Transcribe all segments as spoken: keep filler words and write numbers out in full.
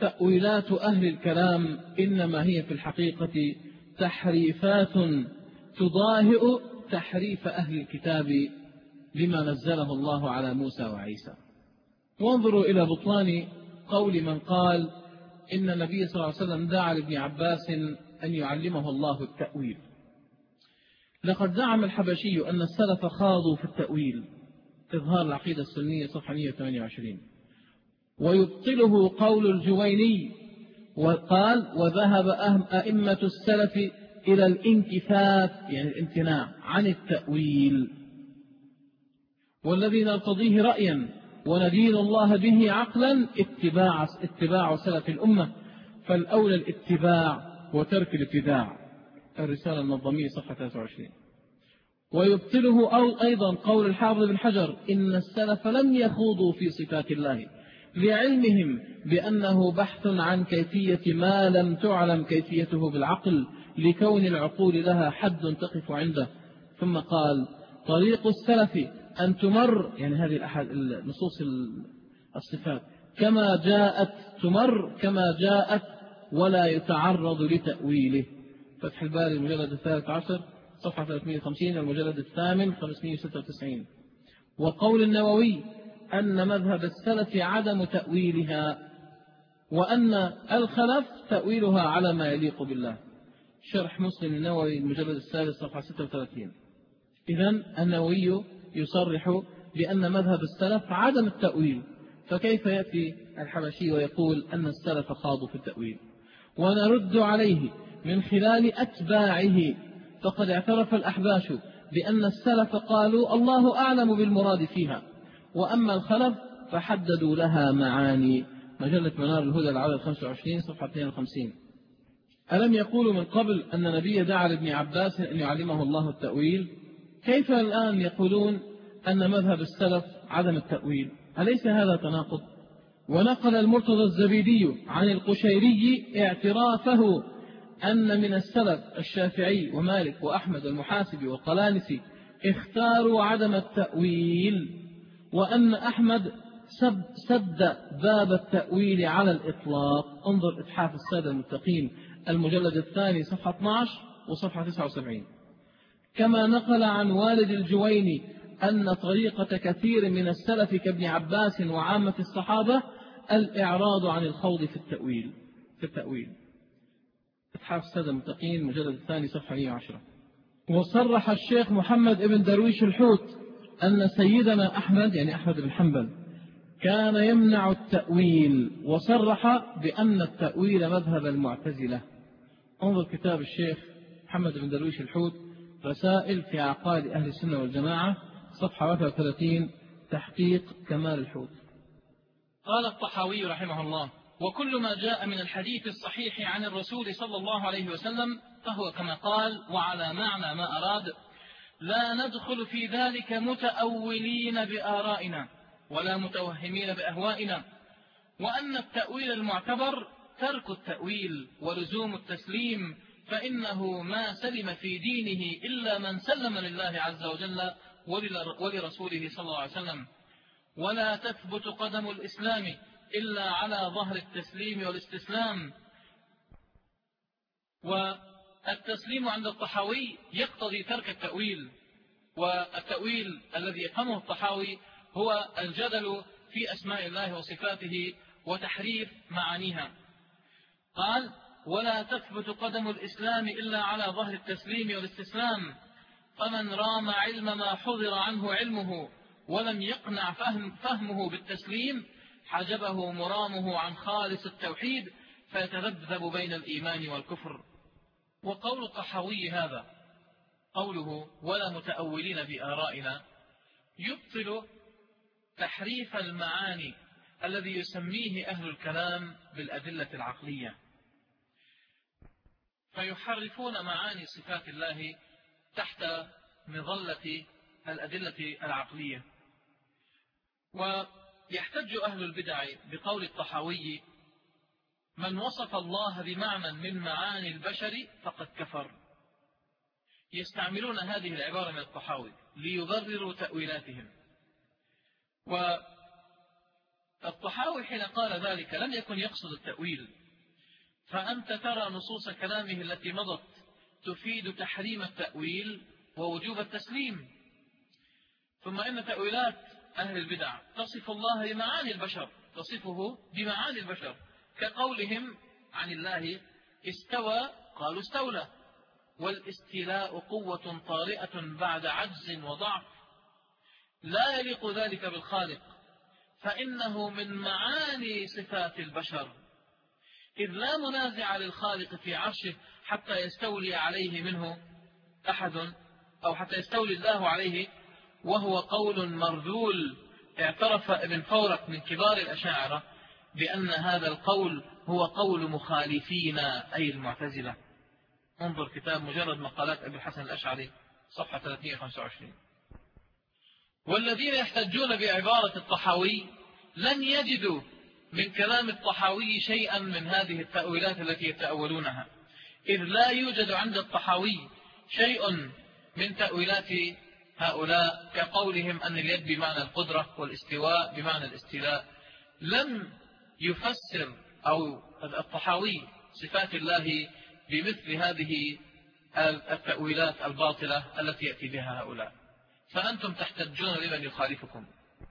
تأويلات أهل الكلام إنما هي في الحقيقة تحريفات تضاهئ تحريف أهل الكتاب لما نزله الله على موسى وعيسى. وانظروا إلى بطلان قول من قال إن النبي صلى الله عليه وسلم دعا لابن عباس أن يعلمه الله التأويل. لقد زعم الحبشي أن السلف خاضوا في التأويل، إظهار العقيدة السنية صفحة مئة وثمانية وعشرين، ويبطله قول الجويني وقال وذهب أئمة السلف إلى الانكفاف يعني الامتناع عن التأويل، والذي نرتضيه رأيا وندين الله به عقلا اتباع, اتباع سلف الأمة، فالأولى الاتباع وترك الابتداع. الرسالة النظامية صفحة ثلاثة وعشرين. ويبطله أو أيضا قول الحافظ بن حجر إن السلف لم يخوضوا في صفات الله لعلمهم بأنه بحث عن كيفية ما لم تعلم كيفيته بالعقل لكون العقول لها حد تقف عنده. ثم قال طريق السلف أن تمر يعني هذه الأحد النصوص الصفات كما جاءت تمر كما جاءت ولا يتعرض لتأويله. فتح الباري المجلد الثالث عشر صفحة ثلاثمئة وخمسين، المجلد الثامن خمسمئة وستة وتسعين. وقول النووي أن مذهب السلف عدم تأويلها وأن الخلف تأويلها على ما يليق بالله. شرح مسلم النووي المجلد الثالث صفحة ستة وثلاثين. إذن النووي يصرح بأن مذهب السلف عدم التأويل، فكيف يأتي الحبشي ويقول أن السلف خاضوا في التأويل؟ ونرد عليه من خلال أتباعه، فقد اعترف الأحباش بأن السلف قالوا الله أعلم بالمراد فيها، وأما الخلف فحددوا لها معاني. مجلة منار الهدى العدد خمسة وعشرين صفحة اثنين وخمسين. ألم يقولوا من قبل أن النبي دعا لابن عباس أن يعلمه الله التأويل؟ كيف الآن يقولون أن مذهب السلف عدم التأويل؟ أليس هذا تناقض؟ ونقل المرتضى الزبيدي عن القشيري اعترافه أن من السلف الشافعي ومالك وأحمد والمحاسبي والقلانسي اختاروا عدم التأويل، وأن أحمد سد, سد باب التأويل على الإطلاق. انظر إتحاف السادة المتقين المجلد الثاني صفحة اثني عشر وصفحة تسعة وسبعين. كما نقل عن والد الجويني أن طريقة كثير من السلف كابن عباس وعامة الصحابة الإعراض عن الخوض في التأويل في التأويل. إتحاف السادة المتقين المجلد الثاني صفحة مئة وعشرة. وصرح الشيخ محمد ابن درويش الحوت أن سيدنا أحمد يعني أحمد بن حنبل كان يمنع التأويل، وصرح بأن التأويل مذهب المعتزلة. انظر كتاب الشيخ محمد بن درويش الحوت رسائل في عقائد أهل السنة والجماعة صفحة واحد وثلاثين تحقيق كمال الحوت. قال الطحاوي رحمه الله وكل ما جاء من الحديث الصحيح عن الرسول صلى الله عليه وسلم فهو كما قال وعلى معنى ما أراد، لا ندخل في ذلك متأولين بآرائنا ولا متوهمين بأهوائنا، وأن التأويل المعتبر ترك التأويل ولزوم التسليم، فإنه ما سلم في دينه إلا من سلم لله عز وجل ولرسوله صلى الله عليه وسلم، ولا تثبت قدم الإسلام إلا على ظهر التسليم والاستسلام. والتسليم عند الطحاوي يقتضي ترك التأويل، والتأويل الذي يفهمه الطحاوي هو الجدل في أسماء الله وصفاته وتحريف معانيها. قال ولا تثبت قدم الإسلام إلا على ظهر التسليم والاستسلام، فمن رام علم ما حضر عنه علمه ولم يقنع فهم فهمه بالتسليم حجبه مرامه عن خالص التوحيد فيتذبذب بين الإيمان والكفر. وقول الطحاوي هذا قوله ولا متأولين بآرائنا يبطل تحريف المعاني الذي يسميه أهل الكلام بالأدلة العقلية، فيحرفون معاني صفات الله تحت مظلة الأدلة العقلية. ويحتج أهل البدع بقول الطحاوي من وصف الله بمعنى من معاني البشر فقد كفر. يستعملون هذه العبارة من الطحاوي ليبرروا تأويلاتهم، الطحاوي حين قال ذلك لم يكن يقصد التأويل، فأنت ترى نصوص كلامه التي مضت تفيد تحريم التأويل ووجوب التسليم. ثم إن تأويلات أهل البدع تصف الله بمعاني البشر، تصفه بمعاني البشر، كقولهم عن الله استوى قالوا استولى، والاستيلاء قوة طارئة بعد عجز وضعف، لا يليق ذلك بالخالق، فإنه من معاني صفات البشر، إذ لا منازع للخالق في عرشه حتى يستولي عليه منه أحد، أو حتى يستولي الله عليه، وهو قول مرذول. اعترف ابن فورك من كبار الأشاعرة بأن هذا القول هو قول مخالفينا أي المعتزلة. انظر كتاب مجرد مقالات أبي الحسن الأشعري صفحة ثلاثمائة وخمسة وعشرين. والذين يحتجون بعبارة الطحاوي لن يجدوا من كلام الطحاوي شيئا من هذه التأويلات التي يتأولونها، إذ لا يوجد عند الطحاوي شيء من تأويلات هؤلاء، كقولهم أن اليد بمعنى القدرة والاستواء بمعنى الاستيلاء. لم يفسر أو الطحاوي صفات الله بمثل هذه التأويلات الباطلة التي يأتي بها هؤلاء، فأنتم تحتجون لمن يخالفكم.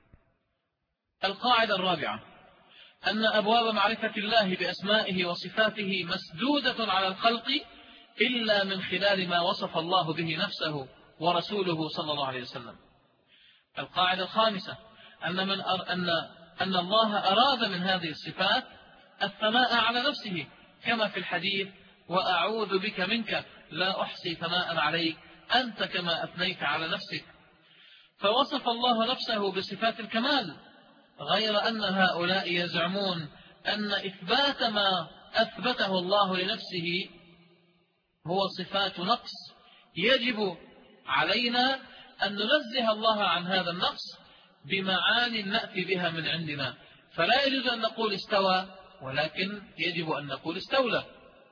القاعدة الرابعة أن أبواب معرفة الله بأسمائه وصفاته مسدودة على الخلق إلا من خلال ما وصف الله به نفسه ورسوله صلى الله عليه وسلم. القاعدة الخامسة أن, من أر... أن... أن الله أراد من هذه الصفات الثناء على نفسه، كما في الحديث وأعوذ بك منك لا أحصي ثناء عليك أنت كما أثنيت على نفسك، فوصف الله نفسه بصفات الكمال، غير أن هؤلاء يزعمون أن إثبات ما أثبته الله لنفسه هو صفات نقص، يجب علينا أن ننزه الله عن هذا النقص بمعاني نأتي بها من عندنا، فلا يجوز أن نقول استوى، ولكن يجب أن نقول استولى.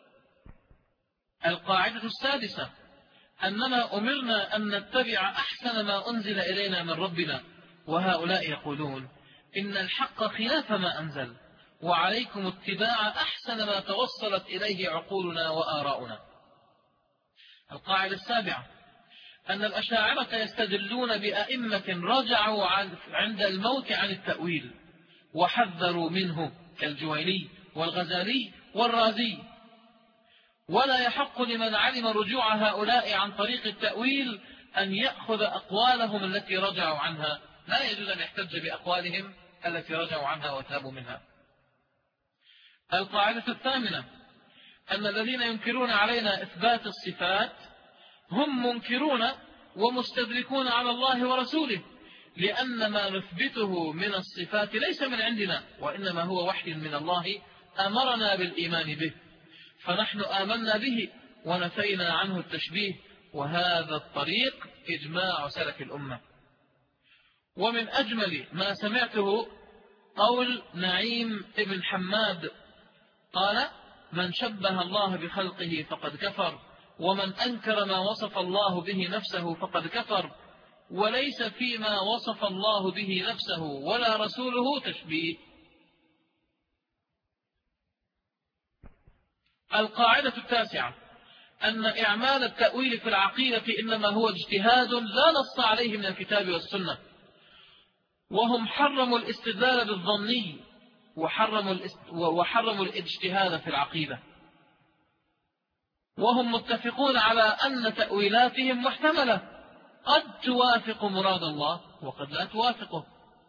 القاعدة السادسة أننا أمرنا أن نتبع أحسن ما أنزل إلينا من ربنا، وهؤلاء يقولون إن الحق خلاف ما أنزل، وعليكم اتباع أحسن ما توصلت إليه عقولنا وآراؤنا. القاعدة السابعة أن الأشاعرة يستدلون بأئمة رجعوا عند الموت عن التأويل وحذروا منه كالجويني والغزالي والرازي، ولا يحق لمن علم رجوع هؤلاء عن طريق التأويل أن يأخذ أقوالهم التي رجعوا عنها، لا يجوز أن يحتج بأقوالهم التي رجعوا عنها وتابوا منها. القاعدة الثامنة أن الذين ينكرون علينا إثبات الصفات هم منكرون ومستدركون على الله ورسوله، لأن ما نثبته من الصفات ليس من عندنا، وإنما هو وحي من الله أمرنا بالإيمان به، فنحن آمنا به ونفينا عنه التشبيه، وهذا الطريق إجماع سلف الأمة. ومن أجمل ما سمعته قول نعيم ابن حماد قال: من شبه الله بخلقه فقد كفر، ومن أنكر ما وصف الله به نفسه فقد كفر، وليس فيما وصف الله به نفسه ولا رسوله تشبيه. القاعدة التاسعة أن إعمال التأويل في العقيدة إنما هو اجتهاد لا نص عليه من الكتاب والسنة، وهم حرموا الاستدلال بالظني وحرموا, وحرموا الاجتهاد في العقيدة، وهم متفقون على أن تأويلاتهم محتملة قد توافق مراد الله وقد لا توافقه،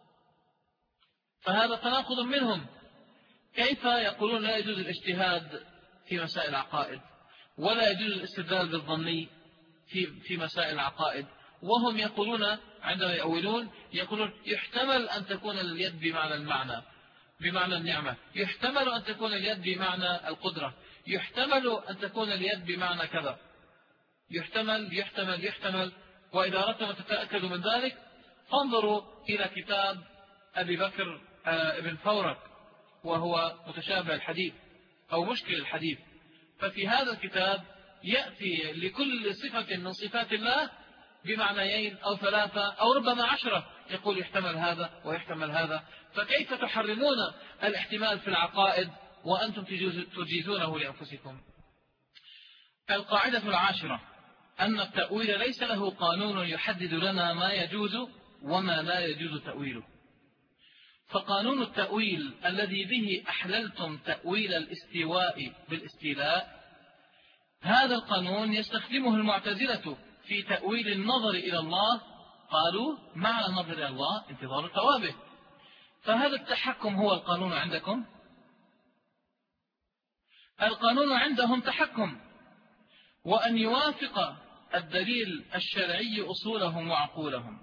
فهذا تناقض منهم. كيف يقولون لا يجوز الاجتهاد في مسائل العقائد ولا يجوز الاستدلال بالظني في في مسائل العقائد، وهم يقولون عندما يأولون يقولون يحتمل أن تكون اليد بمعنى المعنى بمعنى النعمة، يحتمل أن تكون اليد بمعنى القدرة، يحتمل أن تكون اليد بمعنى كذا، يحتمل يحتمل يحتمل. وإذا أردتم أن تتأكدوا من ذلك فانظروا إلى كتاب أبي بكر ابن فورك، وهو متشابه الحديث أو مشكل الحديث، ففي هذا الكتاب يأتي لكل صفة من صفات الله بمعنيين أو ثلاثة أو ربما عشرة، يقول يحتمل هذا ويحتمل هذا. فكيف تحرمون الاحتمال في العقائد وأنتم تجيزونه لأنفسكم؟ القاعدة العاشرة أن التأويل ليس له قانون يحدد لنا ما يجوز وما لا يجوز تأويله. فقانون التأويل الذي به أحللتم تأويل الاستواء بالاستيلاء، هذا القانون يستخدمه المعتزلة في تأويل النظر إلى الله. قالوا معنى النظر إلى الله انتظار ثوابه. فهذا التحكم هو القانون عندكم؟ القانون عندهم تحكم، وأن يوافق الدليل الشرعي أصولهم وعقولهم.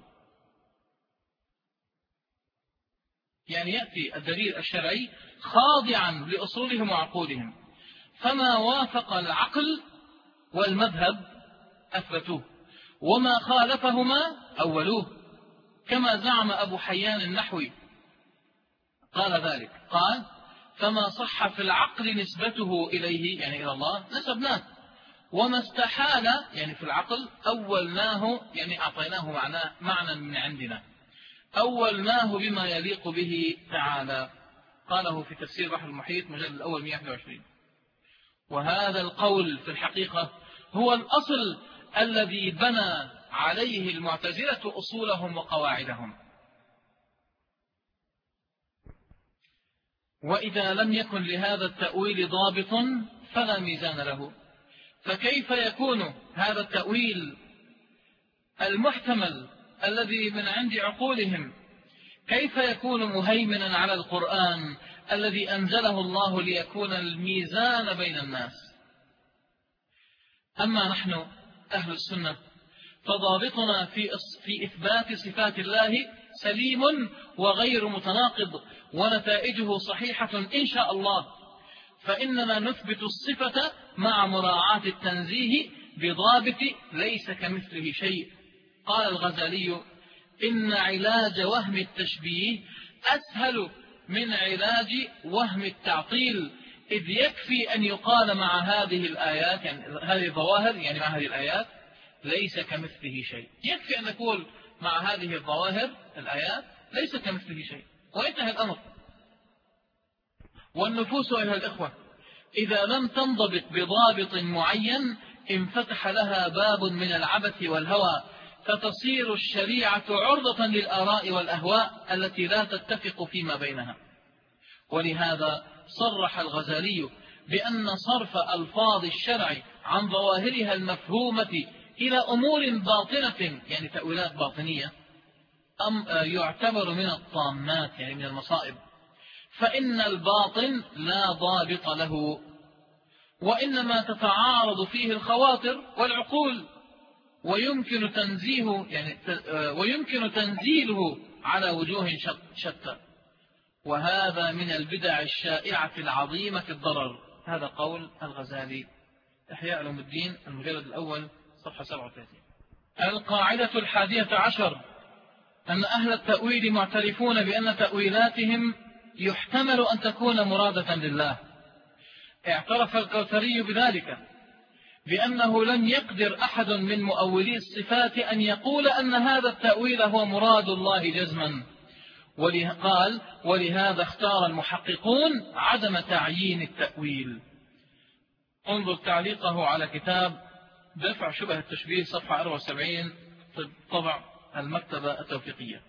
يعني يأتي الدليل الشرعي خاضعا لأصولهم وعقولهم، فما وافق العقل والمذهب أثبتوه، وما خالفهما أولوه، كما زعم أبو حيان النحوي قال ذلك. قال فما صح في العقل نسبته إليه يعني إلى الله نسبناه، وما استحال يعني في العقل أولناه يعني أعطيناه معنى, معنى من عندنا، أولناه بما يليق به تعالى. قاله في تفسير بحر المحيط مجلد الأول مئة وواحد وعشرين. وهذا القول في الحقيقة هو الأصل الذي بنى عليه المعتزلة أصولهم وقواعدهم. وإذا لم يكن لهذا التأويل ضابط فلا ميزان له، فكيف يكون هذا التأويل المحتمل الذي من عند عقولهم كيف يكون مهيمنا على القرآن الذي أنزله الله ليكون الميزان بين الناس؟ أما نحن أهل السنة فضابطنا في في إثبات صفات الله سليم وغير متناقض، ونتائجه صحيحة إن شاء الله. فإننا نثبت الصفة مع مراعاة التنزيه بضابط ليس كمثله شيء. قال الغزالي إن علاج وهم التشبيه أسهل من علاج وهم التعطيل، إذ يكفي أن يقال مع هذه الآيات يعني هذه الظواهر يعني مع هذه الآيات ليس كمثله شيء. يكفي أن نقول مع هذه الظواهر الآيات ليس كمثله شيء وانتهى الأمر. والنفوس أيها الإخوة إذا لم تنضبط بضابط معين انفتح لها باب من العبث والهوى، فتصير الشريعة عرضة للآراء والأهواء التي لا تتفق فيما بينها. ولهذا صرح الغزالي بأن صرف ألفاظ الشرع عن ظواهرها المفهومة إلى أمور باطنة يعني تأويلات باطنية أم يعتبر من الطامات يعني من المصائب، فإن الباطن لا ضابط له، وإنما تتعارض فيه الخواطر والعقول، ويمكن تنزيه يعني ويمكن تنزيله على وجوه شتى، وهذا من البدع الشائعة العظيمة الضرر. هذا قول الغزالي، إحياء علوم الدين المجلد الأول صفحة سبعة وثلاثين. القاعدة الحادية عشر أن أهل التأويل معترفون بأن تأويلاتهم يحتمل أن تكون مرادة لله. اعترف الكوثري بذلك بأنه لم يقدر أحد من مؤولي الصفات أن يقول أن هذا التأويل هو مراد الله جزما، قال ولهذا اختار المحققون عدم تعيين التأويل. انظر تعليقه على كتاب دفع شبه التشبيه صفحة أربعة وسبعين طبع المكتبة التوفيقية.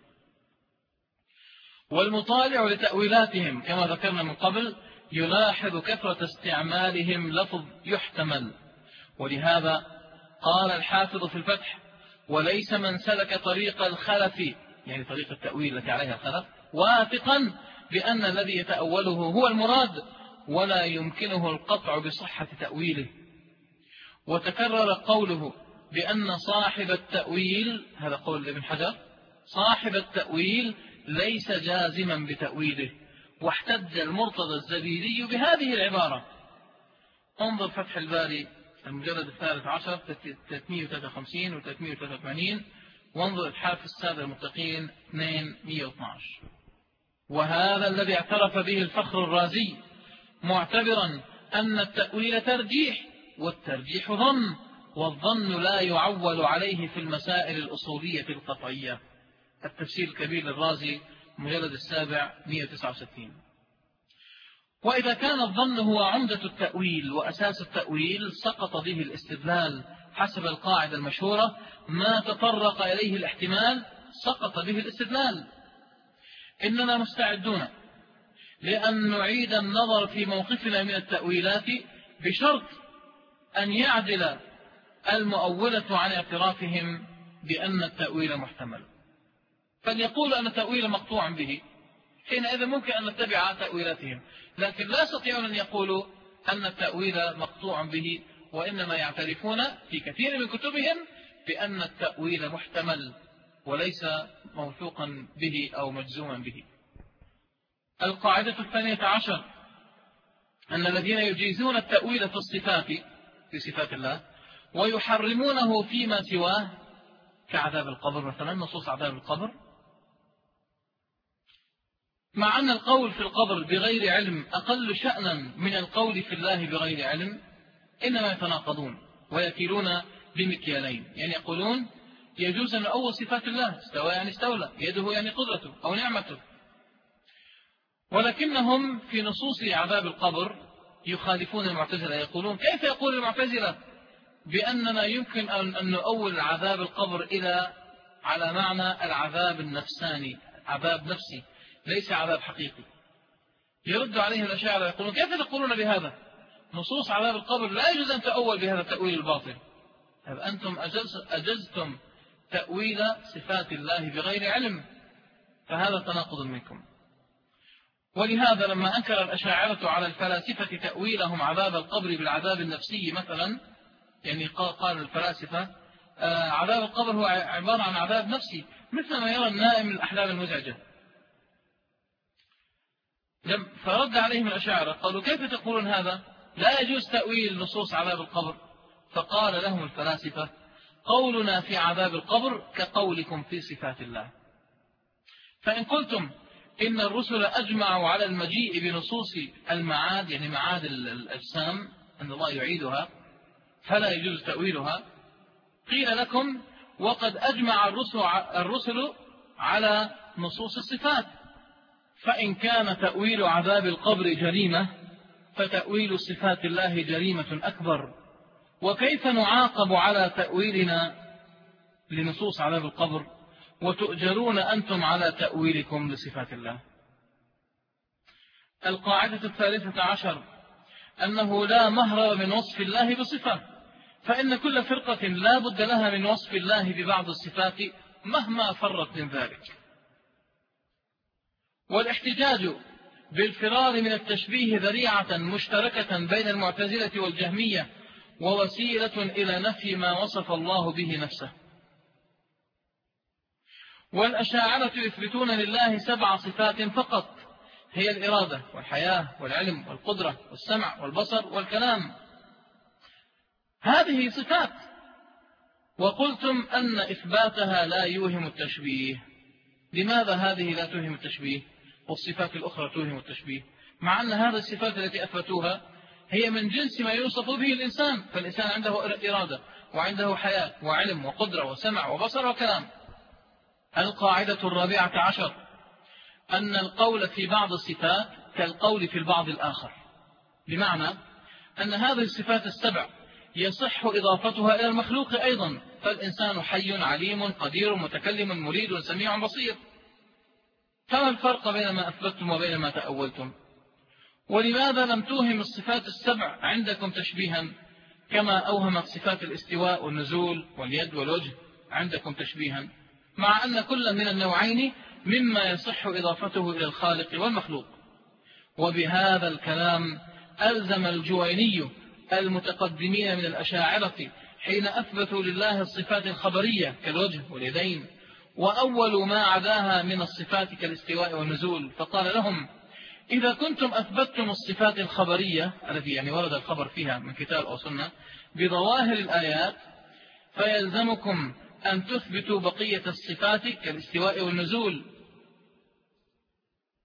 والمطالع لتأويلاتهم كما ذكرنا من قبل يلاحظ كثرة استعمالهم لفظ يحتمل، ولهذا قال الحافظ في الفتح وليس من سلك طريق الخلف يعني طريق التأويل التي عليها الخلف واثقا بأن الذي يتأوله هو المراد ولا يمكنه القطع بصحة تأويله. وتكرر قوله بأن صاحب التأويل، هذا قول ابن حجر، صاحب التأويل ليس جازما بتأويله، واحتج المرتضى الزبيدي بهذه العبارة. انظر فتح الباري المجلد الثالث عشر ثلاثمئة وثلاثة وخمسين و ثلاثمئة وثلاثة وثمانين، وانظر إتحاف السادة المتقين اثنين مئة واثني عشر. وهذا الذي اعترف به الفخر الرازي معتبرا أن التأويل ترجيح، والترجيح ظن، والظن لا يعول عليه في المسائل الأصولية القطعية. التفسير الكبير للرازي مجلد السابع مئة وتسعة وستين. وإذا كان الظن هو عمدة التأويل وأساس التأويل سقط به الاستدلال حسب القاعدة المشهورة: ما تطرق إليه الاحتمال سقط به الاستدلال. إننا مستعدون لأن نعيد النظر في موقفنا من التأويلات بشرط أن يعدل المؤولة عن اعترافهم بأن التأويل محتمل، فليقول أن التأويل مقطوع به، حينئذ ممكن أن نتبع تأويلاتهم، لكن لا يستطيعون أن يقولوا أن التأويل مقطوع به، وإنما يعترفون في كثير من كتبهم بأن التأويل محتمل وليس موثوقا به أو مجزوما به. القاعدة الثانية عشر أن الذين يجيزون التأويل في الصفات في صفات الله ويحرمونه فيما سواه كعذاب القبر مثلا، نصوص عذاب القبر، مع أن القول في القبر بغير علم أقل شأنا من القول في الله بغير علم، إنما يتناقضون ويكيلون بمكيالين. يعني يقولون يجوز أن أول صفات الله استوى يعني استولى، يده يعني قدرته أو نعمته، ولكنهم في نصوص عذاب القبر يخالفون المعتزلة. يقولون كيف يقول المعتزلة بأننا يمكن أن نؤول عذاب القبر إلى على معنى العذاب النفساني، عذاب نفسي ليس عذاب حقيقي. يرد عليهم الأشاعرة يقولون كيف تقولون بهذا؟ نصوص عذاب القبر لا يجوز أن تؤول بهذا التأويل الباطل. أنتم أجزتم تأويل صفات الله بغير علم، فهذا تناقض منكم. ولهذا لما أنكر الأشاعرة على الفلاسفة تأويلهم عذاب القبر بالعذاب النفسي مثلا، يعني قال الفلاسفة عذاب القبر هو عبارة عن عذاب نفسي مثل ما يرى النائم من الأحلام المزعجة، فرد عليهم الأشاعرة قالوا كيف تقولون هذا؟ لا يجوز تأويل نصوص عذاب القبر. فقال لهم الفلاسفة قولنا في عذاب القبر كقولكم في صفات الله. فإن قلتم إن الرسل أجمعوا على المجيء بنصوص المعاد، يعني معاد الأجسام أن الله يعيدها، فلا يجوز تأويلها، قيل لكم وقد أجمع الرسل على نصوص الصفات، فإن كان تأويل عذاب القبر جريمة فتأويل صفات الله جريمة أكبر، وكيف نعاقب على تأويلنا لنصوص عذاب القبر وتؤجرون أنتم على تأويلكم لصفات الله؟ القاعدة الثالثة عشر أنه لا مهرب من وصف الله بصفة، فإن كل فرقة لا بد لها من وصف الله ببعض الصفات مهما فرت من ذلك. والاحتجاج بالفرار من التشبيه ذريعة مشتركة بين المعتزلة والجهمية ووسيلة إلى نفي ما وصف الله به نفسه. والأشاعرة يثبتون لله سبع صفات فقط، هي الإرادة والحياة والعلم والقدرة والسمع والبصر والكلام، هذه صفات، وقلتم أن إثباتها لا يوهم التشبيه. لماذا هذه لا توهم التشبيه والصفات الأخرى توهم التشبيه، مع أن هذه الصفات التي أثبتوها هي من جنس ما يوصف به الإنسان؟ فالإنسان عنده إرادة وعنده حياة وعلم وقدرة وسمع وبصر وكلام. القاعدة الرابعة عشر أن القول في بعض الصفات كالقول في البعض الآخر، بمعنى أن هذه الصفات السبع يصح إضافتها إلى المخلوق أيضا، فالإنسان حي عليم قدير متكلم مريد سميع بصير، فما الفرق بين ما أثبتتم وبين ما تأولتم؟ ولماذا لم توهم الصفات السبع عندكم تشبيها كما أوهمت صفات الاستواء والنزول واليد والوجه عندكم تشبيها، مع أن كل من النوعين مما يصح إضافته إلى الخالق والمخلوق؟ وبهذا الكلام ألزم الجويني المتقدمين من الأشاعرة حين أثبتوا لله الصفات الخبرية كالوجه واليدين، وأول ما عداها من الصفات كالاستواء والنزول، فقال لهم إذا كنتم أثبتتم الصفات الخبرية التي يعني ورد الخبر فيها من كتاب أو سنة بظواهر الآيات، فيلزمكم أن تثبتوا بقية الصفات كالاستواء والنزول.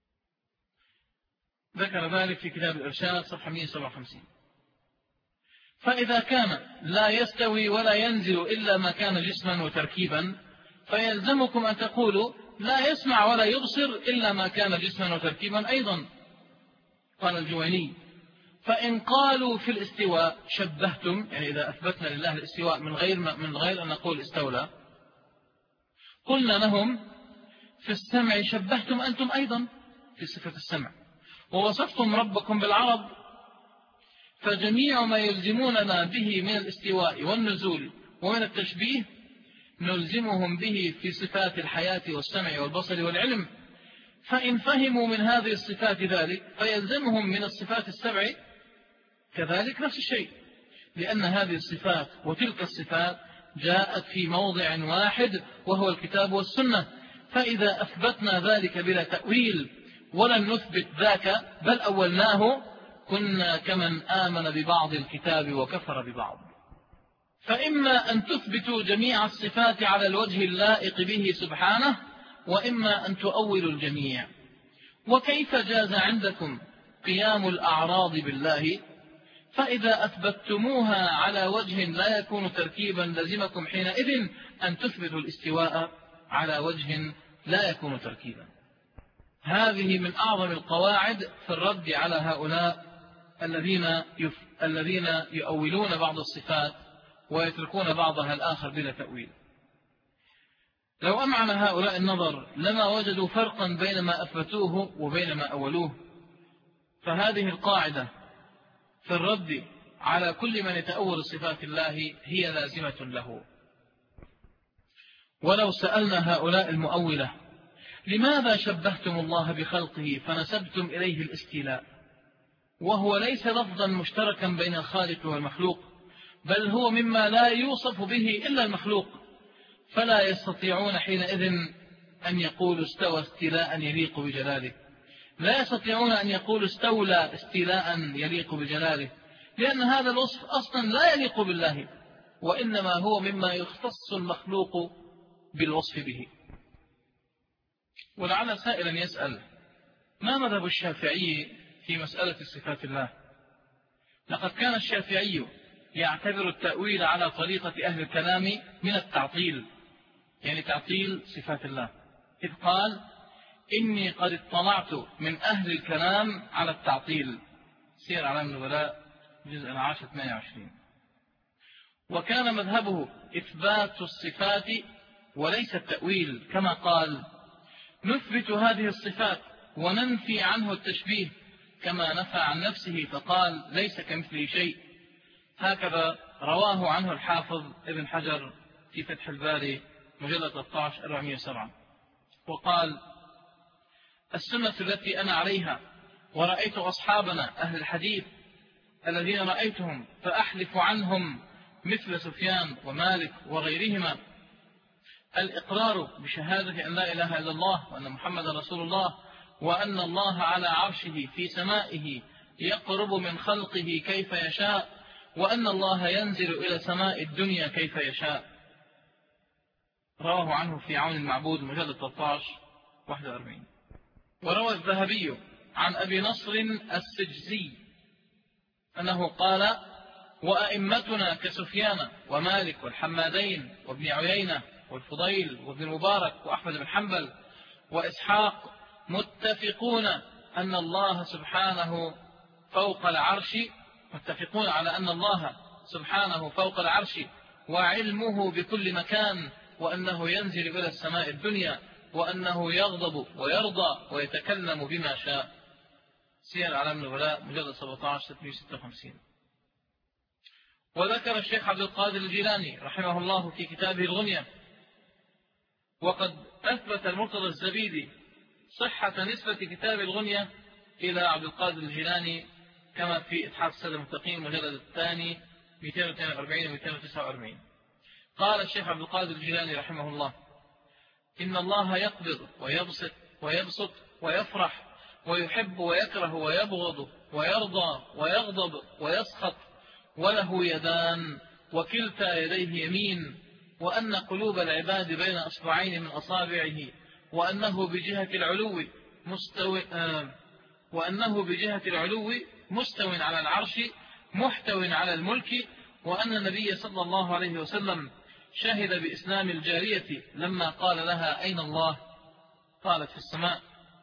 ذكر ذلك في كتاب الإرشاد صفحة مئة وسبعة وخمسين. فإذا كان لا يستوي ولا ينزل إلا ما كان جسما وتركيبا فيلزمكم أن تقولوا لا يسمع ولا يبصر إلا ما كان جسما وتركيبا أيضا. قال الجويني: فإن قالوا في الاستواء شبهتم، يعني إذا أثبتنا لله الاستواء من غير, من غير أن نقول استولى، قلنا لهم في السمع شبهتم أنتم أيضا في صفة السمع، ووصفتم ربكم بالعرض، فجميع ما يلزموننا به من الاستواء والنزول ومن التشبيه نلزمهم به في صفات الحياة والسمع والبصر والعلم. فإن فهموا من هذه الصفات ذلك فيلزمهم من الصفات السبع كذلك نفس الشيء، لأن هذه الصفات وتلك الصفات جاءت في موضع واحد وهو الكتاب والسنة. فإذا أثبتنا ذلك بلا تأويل ولن نثبت ذاك بل أولناه كنا كمن آمن ببعض الكتاب وكفر ببعض. فإما أن تثبتوا جميع الصفات على الوجه اللائق به سبحانه، وإما أن تؤولوا الجميع. وكيف جاز عندكم قيام الأعراض بالله؟ فإذا أثبتموها على وجه لا يكون تركيبا لزمكم حينئذ أن تثبتوا الاستواء على وجه لا يكون تركيبا. هذه من أعظم القواعد في الرد على هؤلاء الذين يف... الذين يؤولون بعض الصفات ويتركون بعضها الآخر بلا تأويل. لو أمعن هؤلاء النظر لما وجدوا فرقا بين ما أثبتوه وبين ما أولوه. فهذه القاعدة في الرد على كل من يتأول صفات الله هي لازمة له. ولو سألنا هؤلاء المؤولة لماذا شبهتم الله بخلقه فنسبتم إليه الاستيلاء، وهو ليس لفظا مشتركا بين الخالق والمخلوق، بل هو مما لا يوصف به إلا المخلوق، فلا يستطيعون حينئذ أن يقولوا استوى استيلاء يليق بجلاله، لا يستطيعون أن يقولوا استولى استيلاء يليق بجلاله، لأن هذا الوصف أصلا لا يليق بالله، وإنما هو مما يختص المخلوق بالوصف به. ولعل سائلا يسأل: ما مذهب الشافعي في مسألة صفات الله؟ لقد كان الشافعي يعتبر التأويل على طريقة أهل الكلام من التعطيل، يعني تعطيل صفات الله، إذ قال: إني قد اطلعت من أهل الكلام على التعطيل. سير أعلام النبلاء جزء العاشر ثمانية وعشرين. وكان مذهبه إثبات الصفات وليس التأويل، كما قال: نثبت هذه الصفات وننفي عنه التشبيه، كما نفى عن نفسه فقال: ليس كمثله شيء. هكذا رواه عنه الحافظ ابن حجر في فتح الباري مجلد ثلاثة عشر أربعمائة وسبعة. وقال: السنة التي أنا عليها ورأيت أصحابنا أهل الحديث الذين رأيتهم فأحلف عنهم مثل سفيان ومالك وغيرهما الإقرار بشهادة أن لا إله إلا الله وأن محمد رسول الله، وأن الله على عرشه في سمائه يقرب من خلقه كيف يشاء، وأن الله ينزل إلى سماء الدنيا كيف يشاء. رواه عنه في عون المعبود مجلد ثلاثة عشر واحد وأربعين. وروى الذهبي عن أبي نصر السجزي أنه قال: وأئمتنا كسفيان ومالك والحمادين وابن عيينة والفضيل وابن المبارك وأحمد بن حنبل وإسحاق متفقون أن الله سبحانه فوق العرش متفقون على أن الله سبحانه فوق العرش وعلمه بكل مكان، وأنه ينزل إلى السماء الدنيا، وأنه يغضب ويرضى ويتكلم بما شاء. سير أعلام النبلاء مجلد سبعة عشر ستمائة وستة وخمسين. وذكر الشيخ عبد القادر الجيلاني رحمه الله في كتابه الغنية: وقد أثبت المرتضى الزبيدي صحة نسبة كتاب الغنية إلى عبد القادر الجيلاني، كما في إتحاف السادة المتقين مجلد الثاني مئتين واثنين وأربعين و مئتين وتسعة وأربعين. قال الشيخ عبد القادر الجيلاني رحمه الله: إن الله يقبض ويبسط ويبسط ويفرح ويحب ويكره ويبغض ويرضى ويغضب ويسخط، وله يدان وكلتا يديه يمين، وأن قلوب العباد بين أصبعين من أصابعه، وأنه بجهة العلو مستوى آه وأنه بجهة العلو مستوى على العرش، محتو على الملك، وأن النبي صلى الله عليه وسلم شهد بإسلام الجارية لما قال لها أين الله؟ قالت في السماء،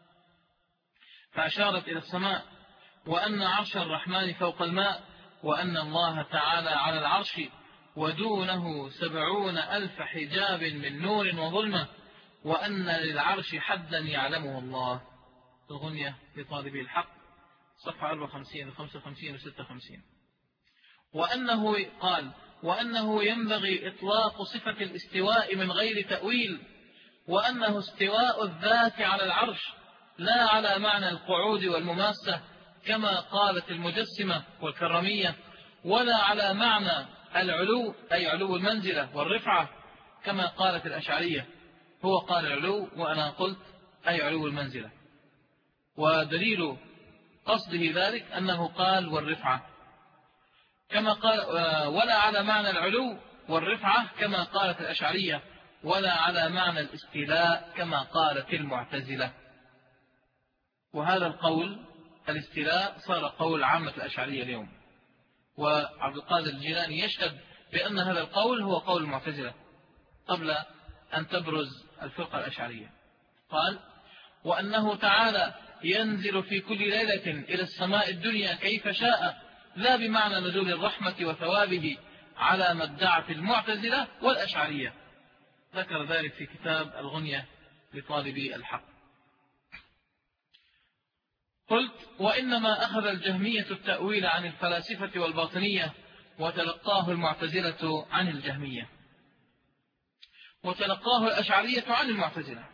فأشارت إلى السماء، وأن عرش الرحمن فوق الماء، وأن الله تعالى على العرش، ودونه سبعون ألف حجاب من نور وظلمة، وأن للعرش حدا يعلمه الله. الغنية لطالبي الحق صفحة أربعة وخمسين وخمسة وخمسين وستة وخمسين. وأنه قال وأنه ينبغي إطلاق صفة الاستواء من غير تأويل، وأنه استواء الذات على العرش لا على معنى القعود والمماسة كما قالت المجسمة والكرمية، ولا على معنى العلو أي علو المنزلة والرفعة كما قالت الأشعرية. هو قال العلو وأنا قلت أي علو المنزلة، ودليل قصده ذلك أنه قال والرفعة كما قال، ولا على معنى العلو والرفعة كما قالت الأشعرية، ولا على معنى الاستيلاء كما قالت المعتزلة. وهذا القول الاستيلاء صار قول عامة الأشعرية اليوم، وعبد القادر الجيلاني يشهد بأن هذا القول هو قول المعتزلة قبل أن تبرز الفرقة الأشعرية. قال وأنه تعالى ينزل في كل ليلة إلى السماء الدنيا كيف شاء، لا بمعنى نزول الرحمة وثوابه على ما ادعت المعتزلة والأشعرية. ذكر ذلك في كتاب الغنية لطالبي الحق. قلت وإنما أخذ الجهمية التأويل عن الفلاسفة والباطنية، وتلقاه المعتزلة عن الجهمية، وتلقاه الأشعرية عن المعتزلة.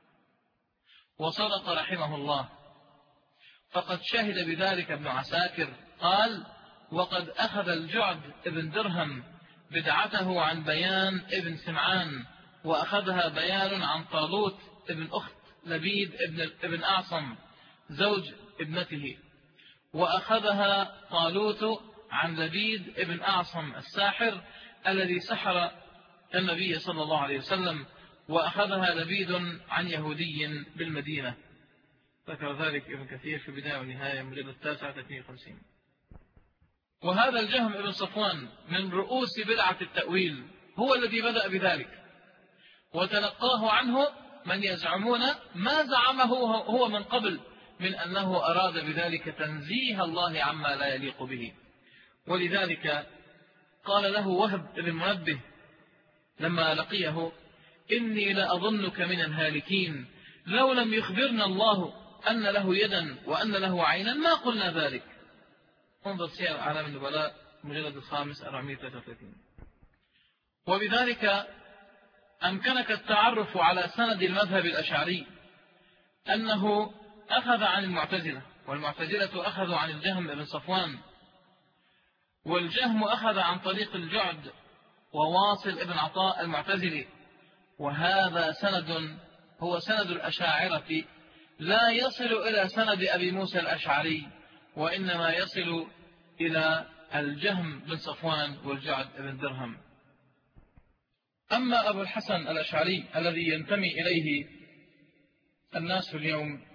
وصدق رحمه الله، فقد شهد بذلك ابن عساكر قال وقد أخذ الجعد ابن درهم بدعته عن بيان ابن سمعان، وأخذها بيان عن طالوت ابن أخت لبيد ابن, ابن أعصم زوج ابنته، وأخذها طالوت عن لبيد ابن أعصم الساحر الذي سحر النبي صلى الله عليه وسلم، وأخذها لبيد عن يهودي بالمدينة. ذكر ذلك ابن كثير في بداية والنهاية مجلد التاسعة اثنين وخمسين. وهذا الجهم ابن صفوان من رؤوس بدعة التأويل هو الذي بدأ بذلك، وتلقاه عنه من يزعمون ما زعمه هو من قبل من أنه أراد بذلك تنزيه الله عما لا يليق به. ولذلك قال له وهب بن منبه لما لقيه إني لأظنك من الهالكين، لو لم يخبرنا الله أن له يدا وأن له عينا ما قلنا ذلك. انظر سير أعلام النبلاء مجلد الخامس أربعمائة وثلاثة وثلاثين. وبذلك أمكنك التعرف على سند المذهب الأشعري أنه أخذ عن المعتزلة، والمعتزلة أخذوا عن الجهم بن صفوان، والجهم أخذ عن طريق الجعد وواصل ابن عطاء المعتزلي. وهذا سند هو سند الأشاعرة لا يصل إلى سند أبي موسى الأشعري، وإنما يصل إلى الجهم بن صفوان والجعد بن درهم. أما أبو الحسن الأشعري الذي ينتمي إليه الناس اليوم،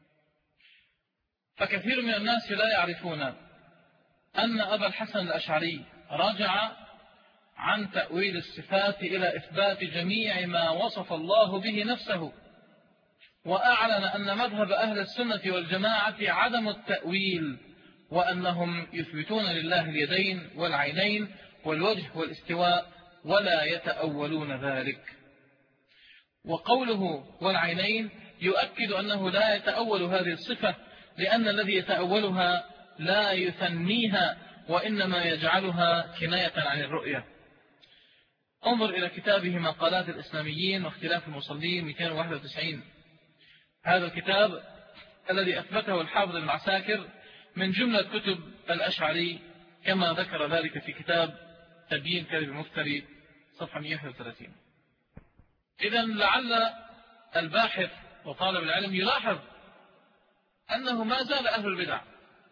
فكثير من الناس لا يعرفون أن أبا الحسن الأشعري رجع عن تأويل الصفات إلى إثبات جميع ما وصف الله به نفسه، وأعلن أن مذهب أهل السنة والجماعة عدم التأويل، وأنهم يثبتون لله اليدين والعينين والوجه والاستواء ولا يتأولون ذلك. وقوله والعينين يؤكد أنه لا يتأول هذه الصفة، لأن الذي يتأولها لا يثنيها وإنما يجعلها كناية عن الرؤية. انظر إلى كتابه مقالات الإسلاميين واختلاف المصلين مئتين وواحد وتسعين. هذا الكتاب الذي أثبته الحافظ ابن عساكر من جملة كتب الأشعري، كما ذكر ذلك في كتاب تبيين كذب المفتري صفحة مئة وواحد وثلاثين. إذن لعل الباحث وطالب العلم يلاحظ أنه ما زال أهل البدع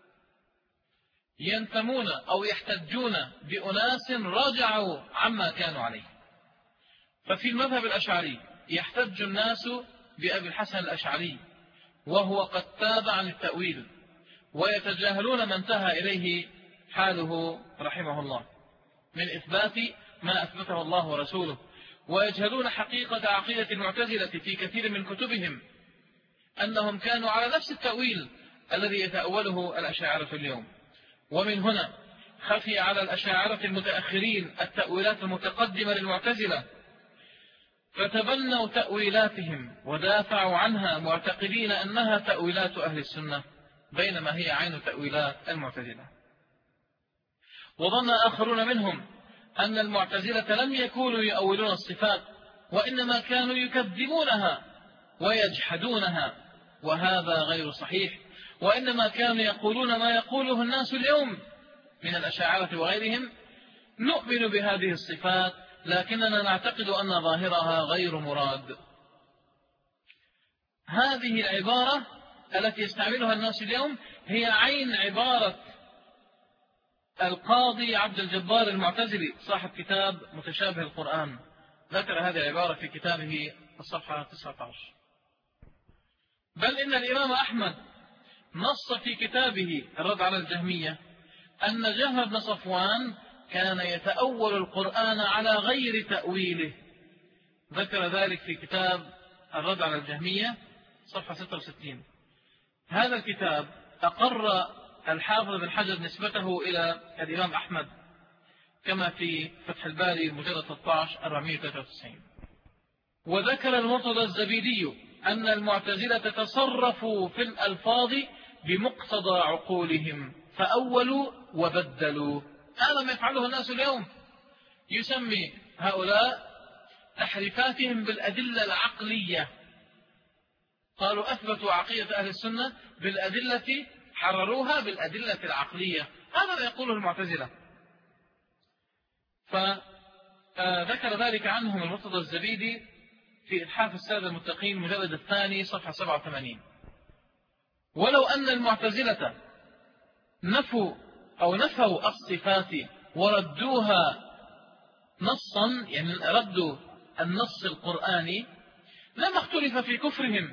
ينتمون أو يحتجون بأناس رجعوا عما كانوا عليه. ففي المذهب الأشعري يحتج الناس بأبي الحسن الأشعري وهو قد تاب عن التأويل، ويتجاهلون ما انتهى إليه حاله رحمه الله من إثبات ما أثبته الله ورسوله، ويجهلون حقيقة عقيدة المعتزلة في كثير من كتبهم، أنهم كانوا على نفس التأويل الذي يتأوله الأشاعرة اليوم. ومن هنا خفي على الأشاعرة المتأخرين التأويلات المتقدمة للمعتزلة، فتبنوا تأويلاتهم ودافعوا عنها معتقدين أنها تأويلات أهل السنة، بينما هي عين تأويلات المعتزلة. وظن آخرون منهم أن المعتزلة لم يكونوا يؤولون الصفات، وإنما كانوا يكذبونها ويجحدونها، وهذا غير صحيح، وإنما كانوا يقولون ما يقوله الناس اليوم من الأشاعرة وغيرهم: نؤمن بهذه الصفات لكننا نعتقد أن ظاهرها غير مراد. هذه العبارة التي يستعملها الناس اليوم هي عين عبارة القاضي عبد الجبار المعتزلي صاحب كتاب متشابه القرآن، ذكر هذه العبارة في كتابه الصفحة تسعة عشر. بل إن الإمام أحمد نص في كتابه الرد على الجهمية أن جهم بن صفوان كان يتأول القرآن على غير تأويله، ذكر ذلك في كتاب الرد على الجهمية صفحة ستة وستين. هذا الكتاب أقر الحافظ بن حجر نسبته إلى الإمام أحمد، كما في فتح الباري مجلد ثلاثة عشر أربعمائة وثلاثة وتسعين. وذكر المرتضى الزبيدي أن المعتزلة تصرفوا في الألفاظ بمقتضى عقولهم فأولوا وبدلوا. هذا ما يفعله الناس اليوم، يسمي هؤلاء تحريفاتهم بالأدلة العقلية. قالوا أثبتوا عقيدة أهل السنة بالأدلة، حرروها بالأدلة العقلية. هذا ما يقوله المعتزلة. فذكر ذلك عنهم المرتضى الزبيدي في إتحاف السادة المتقين مجلد الثاني صفحة سبعة وثمانين. ولو أن المعتزلة نفوا أو نفوا الصفات وردوها نصا، يعني ردوا النص القرآني، لما اختلف في كفرهم،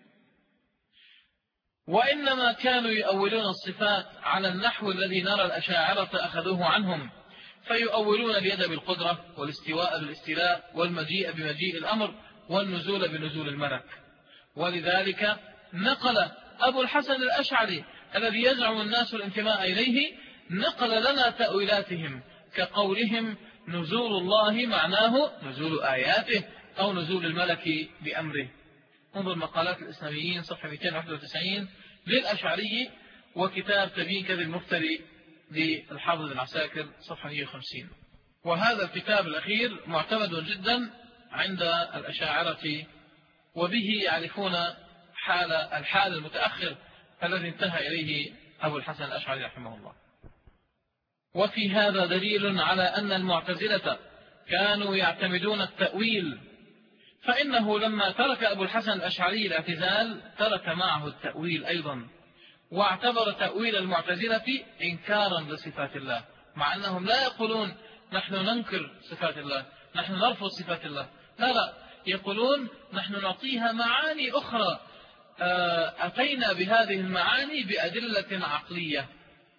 وإنما كانوا يؤولون الصفات على النحو الذي نرى الأشاعرة أخذوه عنهم، فيؤولون اليد بالقدرة، والاستواء بالاستيلاء، والمجيء بمجيء الأمر، والنزول بنزول الملك. ولذلك نقل أبو الحسن الأشعري الذي يزعم الناس الانتماء إليه، نقل لنا تأويلاتهم كقولهم: نزول الله معناه نزول آياته أو نزول الملك بأمره. انظر مقالات الإسلاميين صفحة مئتين وواحد وتسعين للأشعري، وكتاب تبيين كذب المفتري للحافظ العساكر صفحة مئة وخمسين. وهذا الكتاب الأخير معتمد جدا عند الأشاعرة، وبه يعرفون حال الحال المتأخر الذي انتهى إليه أبو الحسن الأشعري رحمه الله. وفي هذا دليل على أن المعتزلة كانوا يعتمدون التأويل، فإنه لما ترك أبو الحسن الأشعري الاعتزال ترك معه التأويل أيضا، واعتبر تأويل المعتزلة إنكارا لصفات الله، مع أنهم لا يقولون نحن ننكر صفات الله، نحن نرفض صفات الله، لا لا، يقولون نحن نعطيها معاني أخرى، أتينا بهذه المعاني بأدلة عقلية.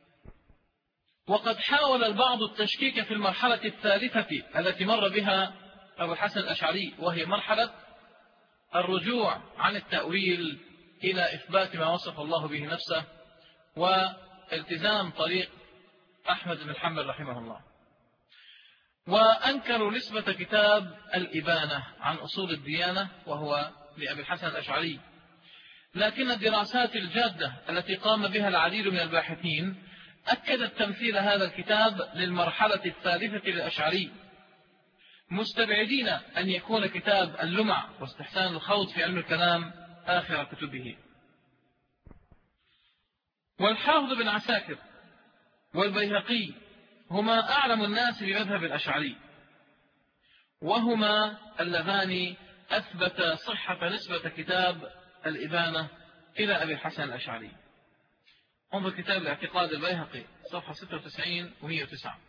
وقد حاول البعض التشكيك في المرحلة الثالثة التي مر بها أبو الحسن الأشعري، وهي مرحلة الرجوع عن التأويل إلى إثبات ما وصف الله به نفسه، والتزام طريق أحمد بن حنبل رحمه الله. وأنكروا نسبة كتاب الإبانة عن أصول الديانة وهو لأبي الحسن الأشعري، لكن الدراسات الجادة التي قام بها العديد من الباحثين أكدت تمثيل هذا الكتاب للمرحلة الثالثة للأشعري، مستبعدين أن يكون كتاب اللمع واستحسان الخوض في علم الكلام آخر كتبه. والحافظ بن عساكر والبيهقي هما أعلم الناس بمذهب الأشعري، وهما اللذان أثبت صحة نسبة كتاب الإبانة إلى أبي الحسن الأشعري. انظر كتاب الاعتقاد البيهقي صفحة ستة وتسعين ومئة وتسعة.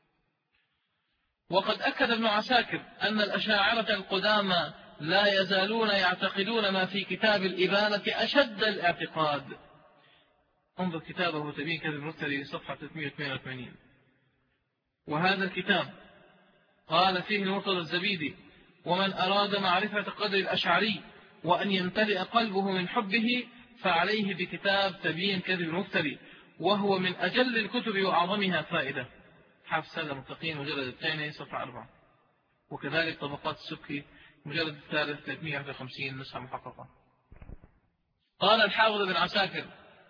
وقد أكد ابن عساكر أن الأشاعرة القدامى لا يزالون يعتقدون ما في كتاب الإبانة أشد الاعتقاد، انظر كتابه تبيين كذب المفتري صفحة ثلاثمائة واثنين وثمانين. وهذا الكتاب قال فيه المرتضى الزبيدي: ومن أراد معرفة قدر الأشعري وأن يمتلئ قلبه من حبه فعليه بكتاب تبيين كذب المفتري، وهو من أجل الكتب وأعظمها فائدة. حافظ سادة المتقين مجلد الثاني صفحة أربعة. وكذلك طبقات السبكي مجلد الثالث ثلاثمائة وواحد وخمسين نسخة محققة. قال الحافظ بن عساكر: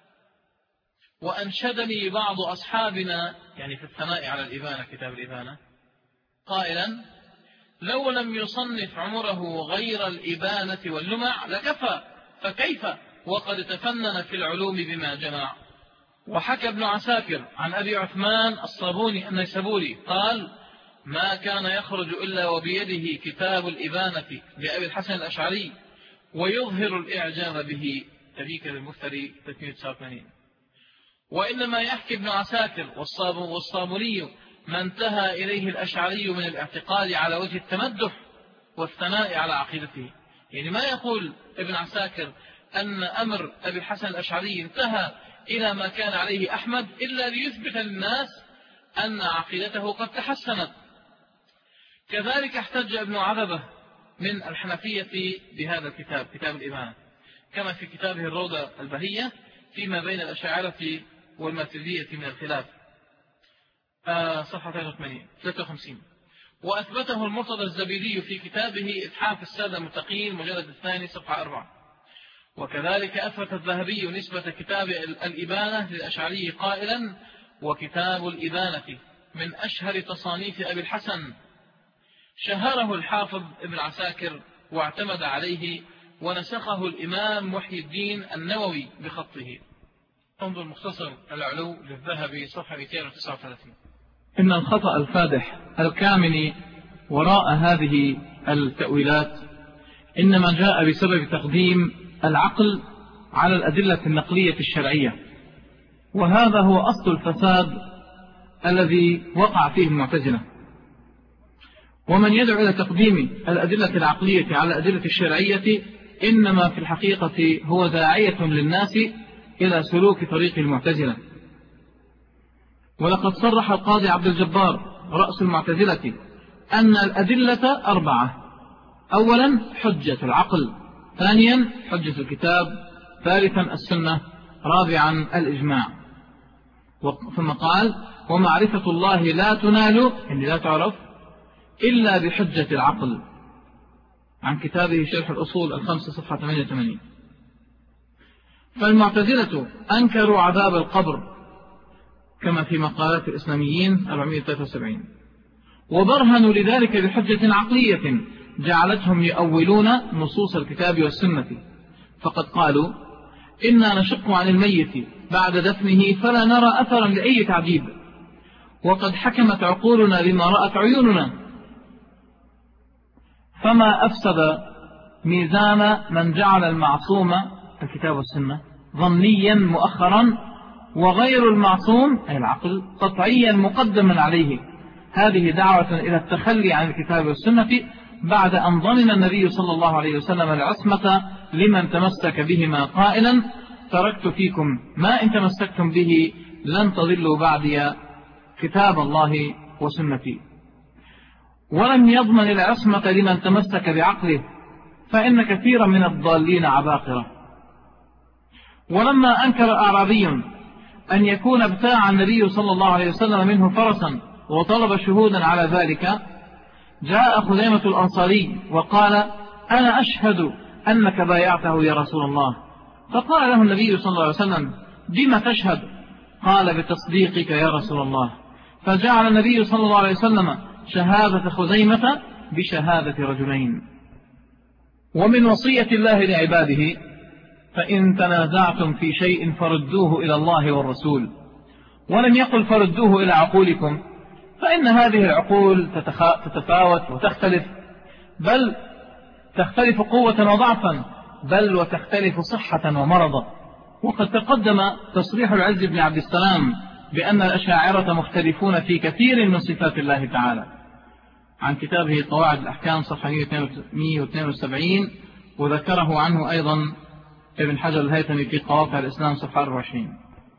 وأنشدني بعض أصحابنا، يعني في الثناء على الإبانة، كتاب الإبانة، قائلا: لو لم يصنف عمره غير الإبانة واللمع لكفى، فكيف وقد تفنن في العلوم بما جمع. وحكى ابن عساكر عن أبي عثمان الصابوني النيسابوري قال: ما كان يخرج إلا وبيده كتاب الإبانة لأبي الحسن الأشعري ويظهر الإعجاب به. تبيك المفتري ثلاثمائة وتسعة وثمانين. وإنما يحكي ابن عساكر والصابوني ما انتهى إليه الأشعري من الاعتقاد على وجه التمدح والثناء على عقيدته. يعني ما يقول ابن عساكر أن أمر أبي الحسن الأشعري انتهى إلى ما كان عليه أحمد إلا ليثبت للناس أن عقيدته قد تحسنت. كذلك احتج ابن عذبة من الحنفية بهذا الكتاب، كتاب الإبانة، كما في كتابه الروضة البهية فيما بين الأشاعرة والماتريدية من الخلاف، آه صفحة ثلاثة وخمسين. وأثبته المرتضى الزبيدي في كتابه إتحاف السادة المتقين مجلد الثاني صفحة أربعة. وكذلك أثبت الذهبي نسبة كتاب الإبانة للأشعري قائلا: وكتاب الإبانة من أشهر تصانيف أبي الحسن، شهره الحافظ ابن عساكر واعتمد عليه ونسخه الإمام محي الدين النووي بخطه. انظر مختصر العلو للذهبي صفحة مئتين وتسعة وثلاثين. إن الخطأ الفادح الكامن وراء هذه التأويلات إنما جاء بسبب تقديم العقل على الأدلة النقلية الشرعية، وهذا هو أصل الفساد الذي وقع فيه المعتزلة. ومن يدعو إلى تقديم الأدلة العقلية على الأدلة الشرعية إنما في الحقيقة هو داعية للناس إلى سلوك طريق المعتزلة. ولقد صرح القاضي عبد الجبار رأس المعتزلة أن الأدلة أربعة: أولا حجة العقل، ثانيا حجة الكتاب، ثالثا السنة، رابعا الإجماع. ثم قال: ومعرفة الله لا تنال، يعني لا تعرف، إلا بحجة العقل، عن كتابه شرح الأصول الخمسة صفحة ثمانية وثمانين. فالمعتزلة أنكروا عذاب القبر كما في مقالات الإسلاميين أربعمائة وثلاثة وسبعين، وبرهنوا لذلك بحجة عقلية جعلتهم يؤولون نصوص الكتاب والسنة، فقد قالوا: إنا نشق عن الميت بعد دفنه فلا نرى أثرا لأي تعذيب، وقد حكمت عقولنا بما رأت عيوننا. فما أفسد ميزان من جعل المعصوم الكتاب والسنة ظنيا مؤخرا، وغير المعصوم أي العقل قطعيا مقدما عليه. هذه دعوة إلى التخلي عن الكتاب والسنة بعد أن ضمن النبي صلى الله عليه وسلم العصمة لمن تمسك بهما قائلا: تركت فيكم ما إن تمسكتم به لن تضلوا بعدي كتاب الله وسنتي. ولم يضمن العصمة لمن تمسك بعقله، فإن كثيرا من الضالين عباقرة. ولما أنكر أعرابي أن يكون ابتاع النبي صلى الله عليه وسلم منه فرسا وطلب شهودا على ذلك، جاء خزيمة الأنصاري وقال: أنا أشهد أنك بايعته يا رسول الله. فقال له النبي صلى الله عليه وسلم: بما تشهد؟ قال: بتصديقك يا رسول الله. فجعل النبي صلى الله عليه وسلم شهادة خزيمة بشهادة رجلين. ومن وصية الله لعباده: فإن تنازعتم في شيء فردوه إلى الله والرسول. ولم يقل فردوه إلى عقولكم، فإن هذه العقول تتفاوت وتختلف، بل تختلف قوة وضعفا، بل وتختلف صحة ومرضا. وقد تقدم تصريح العز بن عبد السلام بأن الأشاعرة مختلفون في كثير من صفات الله تعالى، عن كتابه قواعد الأحكام صفحة مئة واثنين وسبعين، وذكره عنه أيضا ابن حجر الهيثمي في قواطع الإسلام صفحة أربعة وعشرين.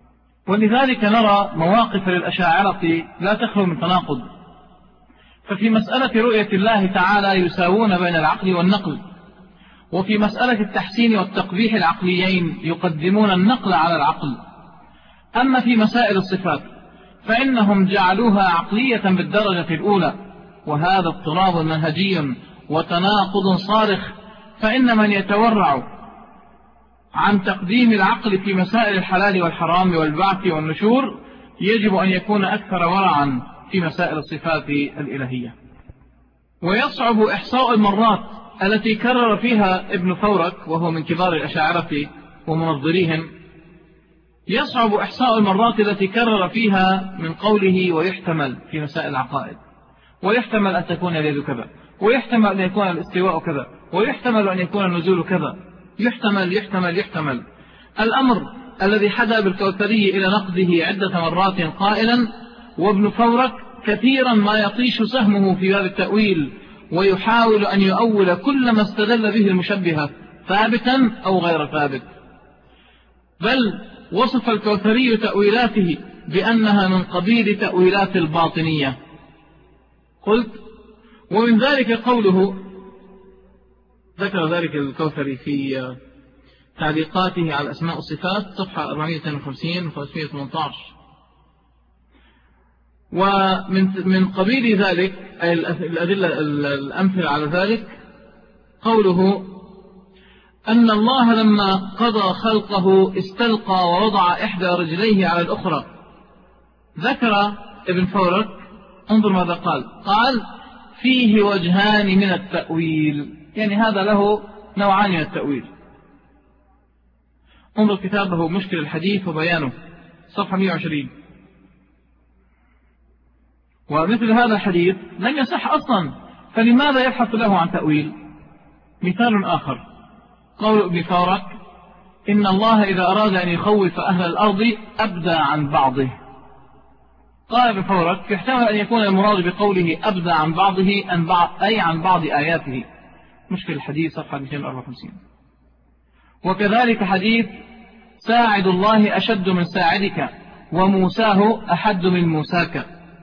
ولذلك نرى مواقف للأشاعرة لا تخلو من تناقض. ففي مسألة رؤية الله تعالى يساوون بين العقل والنقل، وفي مسألة التحسين والتقبيح العقليين يقدمون النقل على العقل. أما في مسائل الصفات فإنهم جعلوها عقلية بالدرجة الأولى، وهذا اضطراب منهجي وتناقض صارخ. فإن من يتورع عن تقديم العقل في مسائل الحلال والحرام والبعث والنشور يجب أن يكون أكثر ورعا في مسائل الصفات الإلهية. ويصعب إحصاء المرات التي كرر فيها ابن فورك، وهو من كبار الأشاعرة ومنظريهم، يصعب إحصاء المرات التي كرر فيها من قوله ويحتمل في مسائل العقائد، ويحتمل أن تكون اليد كذا، ويحتمل أن يكون الاستواء كذا، ويحتمل أن يكون النزول كذا، يحتمل يحتمل يحتمل. الأمر الذي حدا بالكوثري إلى نقده عدة مرات قائلا: وابن فورك كثيرا ما يطيش سهمه في باب التأويل، ويحاول أن يؤول كل ما استدل به المشبهة ثابتا أو غير ثابت. بل وصف الكوثري تأويلاته بأنها من قبيل تأويلات الباطنية. قلت: ومن ذلك قوله، ذكر ذلك الكوثري في تعليقاته على أسماء الصفات صفحة أربعمائة واثنين وخمسين و خمسمائة وثمانية عشر. ومن من قبيل ذلك الأدلة الأمثلة على ذلك قوله: أن الله لما قضى خلقه استلقى ووضع إحدى رجليه على الأخرى. ذكر ابن فورك، انظر ماذا قال: قال: فيه وجهان من التأويل، يعني هذا له نوعان من التأويل. انظر كتابه مشكل الحديث وبيانه صفحة مئة وعشرين. ومثل هذا الحديث لم يصح أصلا، فلماذا يبحث له عن تأويل؟ مثال آخر قول ابن فورك: إن الله إذا أراد أن يخوف أهل الأرض أبدى عن بعضه. قال ابن فورك: يحتمل أن يكون المراد بقوله أبدى عن بعضه أن بعض أي عن بعض آياته. مشكل الحديث صفحة مئتين وأربعة وخمسين. وكذلك حديث ساعد الله أشد من ساعدك وموساه أحد من موساك.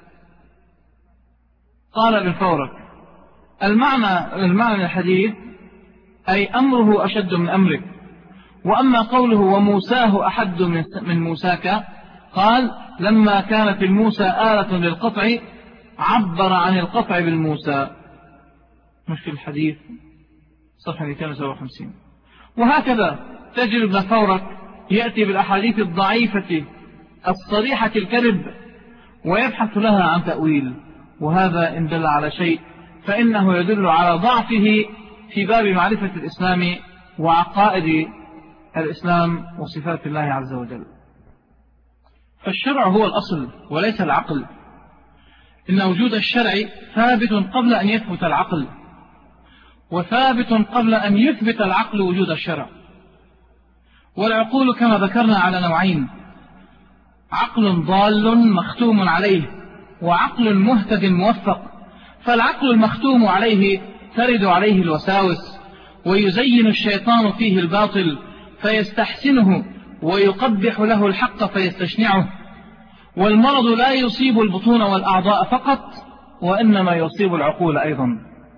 قال ابن فورك: المعنى المعنى الحديث أي أمره أشد من أمرك. وأما قوله وموساه أحد من موساك، قال: لما كانت الموسى آلة للقطع عبر عن القطع بالموسى. مشكل الحديث صفحة مئتين وسبعة وخمسين. وهكذا تجد ابن فورك يأتي بالأحاديث الضعيفة الصريحة الكذب ويبحث لها عن تأويل، وهذا إن دل على شيء فإنه يدل على ضعفه في باب معرفة الإسلام وعقائد الإسلام وصفات الله عز وجل. فالشرع هو الأصل وليس العقل، إن وجود الشرع ثابت قبل أن يثبت العقل، وثابت قبل أن يثبت العقل وجود الشرع. والعقول كما ذكرنا على نوعين: عقل ضال مختوم عليه، وعقل مهتد موفق. فالعقل المختوم عليه ترد عليه الوساوس، ويزين الشيطان فيه الباطل فيستحسنه، ويقبح له الحق فيستشنعه. والمرض لا يصيب البطون والأعضاء فقط، وإنما يصيب العقول أيضا.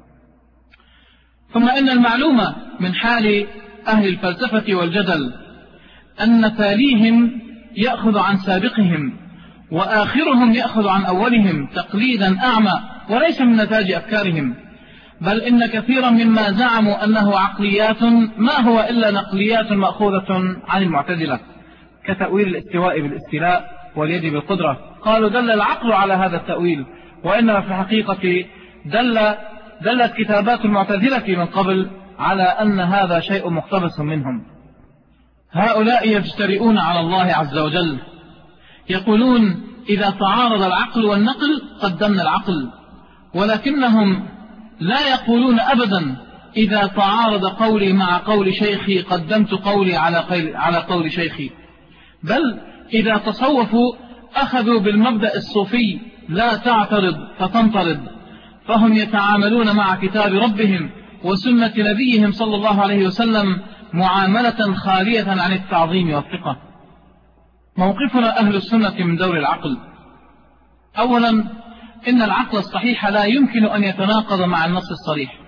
ثم إن المعلومة من حال أهل الفلسفة والجدل أن تاليهم يأخذ عن سابقهم، وآخرهم يأخذ عن أولهم تقليدا أعمى وليس من نتاج أفكارهم، بل إن كثيرا مما زعموا أنه عقليات ما هو إلا نقليات مأخوذة عن المعتزلة، كتأويل الاستواء بالاستيلاء واليد بالقدرة. قالوا دل العقل على هذا التأويل، وإنما في الحقيقة دل دلت كتابات المعتزلة من قبل على أن هذا شيء مقتبس منهم. هؤلاء يجترئون على الله عز وجل، يقولون إذا تعارض العقل والنقل قدمنا العقل، ولكنهم لا يقولون أبدا إذا تعارض قولي مع قول شيخي قدمت قولي على قول شيخي، بل إذا تصوفوا أخذوا بالمبدأ الصوفي لا تعترض فتنطرد، فهم يتعاملون مع كتاب ربهم وسنة نبيهم صلى الله عليه وسلم معاملة خالية عن التعظيم والثقة. موقفنا أهل السنة من دور العقل. أولا، إن العقل الصحيح لا يمكن أن يتناقض مع النص الصريح.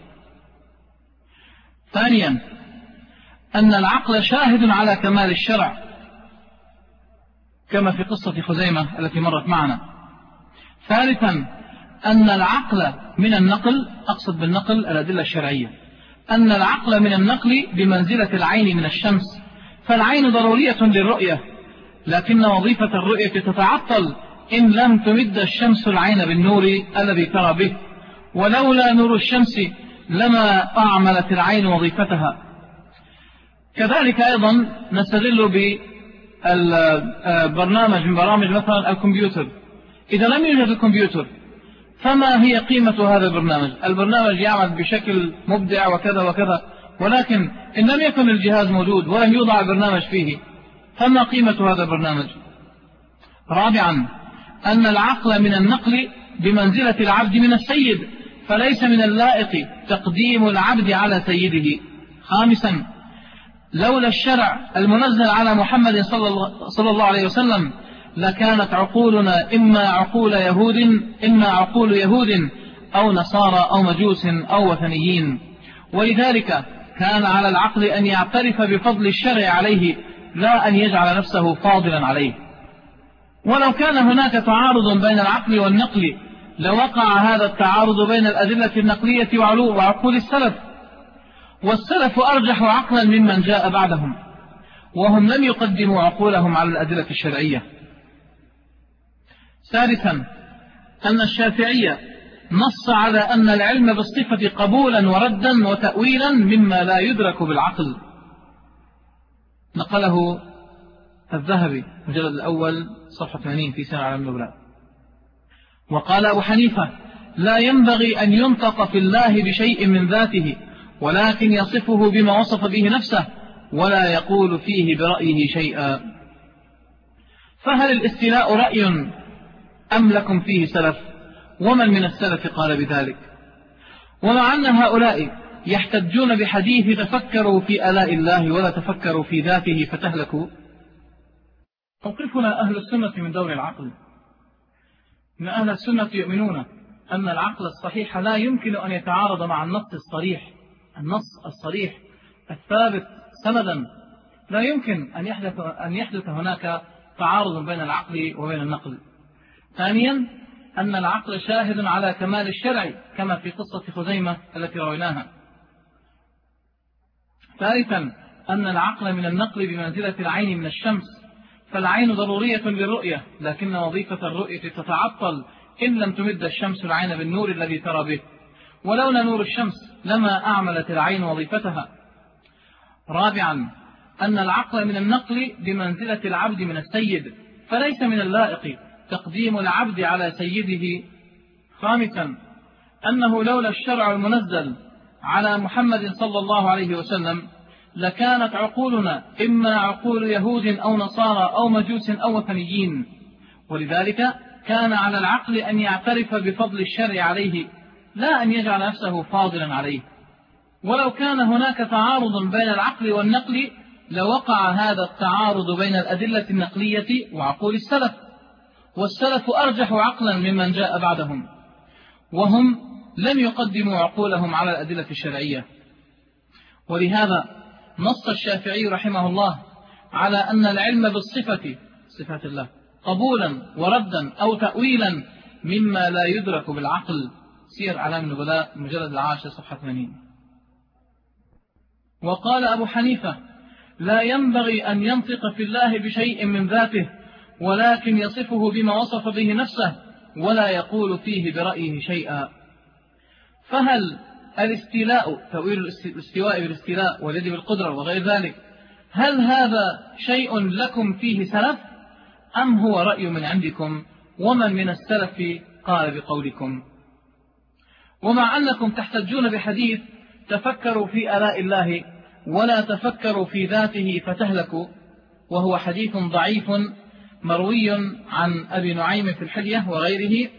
ثانيا، أن العقل شاهد على كمال الشرع كما في قصة خزيمة التي مرت معنا. ثالثا، أن العقل من النقل، أقصد بالنقل الأدلة الشرعية، أن العقل من النقل بمنزلة العين من الشمس، فالعين ضرورية للرؤية، لكن وظيفة الرؤية تتعطل إن لم تمد الشمس العين بالنور الذي ترى به، ولولا نور الشمس لما أعملت العين وظيفتها. كذلك أيضا نستدل بالبرنامج من برامج مثلا الكمبيوتر. إذا لم يوجد الكمبيوتر فما هي قيمة هذا البرنامج؟ البرنامج يعمل بشكل مبدع وكذا وكذا، ولكن إن لم يكن الجهاز موجود ولم يوضع البرنامج فيه فما قيمة هذا البرنامج؟ رابعا، أن العقل من النقل بمنزلة العبد من السيد، فليس من اللائق تقديم العبد على سيده. خامسا، لولا الشرع المنزل على محمد صلى الله عليه وسلم لكانت عقولنا إما عقول يهود إما عقول يهود أو نصارى أو مجوس أو وثنيين، ولذلك كان على العقل أن يعترف بفضل الشرع عليه لا أن يجعل نفسه فاضلا عليه. ولو كان هناك تعارض بين العقل والنقل لوقع هذا التعارض بين الأدلة النقلية وعقول السلف، والسلف أرجح عقلا ممن جاء بعدهم، وهم لم يقدموا عقولهم على الأدلة الشرعية. ثالثا، أن الشافعية نص على أن العلم بالصفة قبولا وردا وتأويلا مما لا يدرك بالعقل، نقله الذهبي مجلد الأول صفحة ثمانين في سنة علم النبلاء. وقال أبو حنيفة لا ينبغي أن ينطق في الله بشيء من ذاته، ولكن يصفه بما وصف به نفسه ولا يقول فيه برأيه شيئا. فهل الاستيلاء رأي أم لكم فيه سلف؟ ومن من السلف قال بذلك؟ ومع أن هؤلاء يحتجون بحديث تفكروا في آلاء الله ولا تفكروا في ذاته فتهلكوا. موقفنا أهل السنة من دور العقل. إن أهل السنة يؤمنون أن العقل الصحيح لا يمكن أن يتعارض مع النص الصريح، النص الصريح الثابت سندا، لا يمكن أن يحدث, أن يحدث هناك تعارض بين العقل وبين النقل. ثانيا، أن العقل شاهد على كمال الشرع كما في قصة خزيمة التي رويناها. ثالثا، أن العقل من النقل بمنزلة العين من الشمس، فالعين ضرورية للرؤية، لكن وظيفة الرؤية تتعطل إن لم تمد الشمس العين بالنور الذي ترى به، ولولا نور الشمس لما أعملت العين وظيفتها. رابعا، أن العقل من النقل بمنزلة العبد من السيد، فليس من اللائق تقديم العبد على سيده. خامسا، أنه لولا الشرع المنزل على محمد صلى الله عليه وسلم لكانت عقولنا إما عقول يهود أو نصارى أو مجوس أو وثنيين، ولذلك كان على العقل أن يعترف بفضل الشرع عليه لا أن يجعل نفسه فاضلا عليه. ولو كان هناك تعارض بين العقل والنقل لوقع هذا التعارض بين الأدلة النقلية وعقول السلف، والسلف أرجح عقلا ممن جاء بعدهم، وهم لم يقدموا عقولهم على الأدلة الشرعية. ولهذا نص الشافعي رحمه الله على أن العلم بالصفة، صفات الله، قبولا وردا أو تأويلا مما لا يدرك بالعقل. سير أعلام النبلاء مجلد العاشر صفحة ثمانين. وقال أبو حنيفة لا ينبغي أن ينطق في الله بشيء من ذاته، ولكن يصفه بما وصف به نفسه ولا يقول فيه برأيه شيئا. فهل الاستيلاء، تأويل الاستواء بالاستيلاء واليد بالقدرة وغير ذلك، هل هذا شيء لكم فيه سلف أم هو رأي من عندكم؟ ومن من السلف قال بقولكم؟ ومع أنكم تحتجون بحديث تفكروا في آلاء الله ولا تفكروا في ذاته فتهلكوا، وهو حديث ضعيف مروي عن أبي نعيم في الحلية وغيره،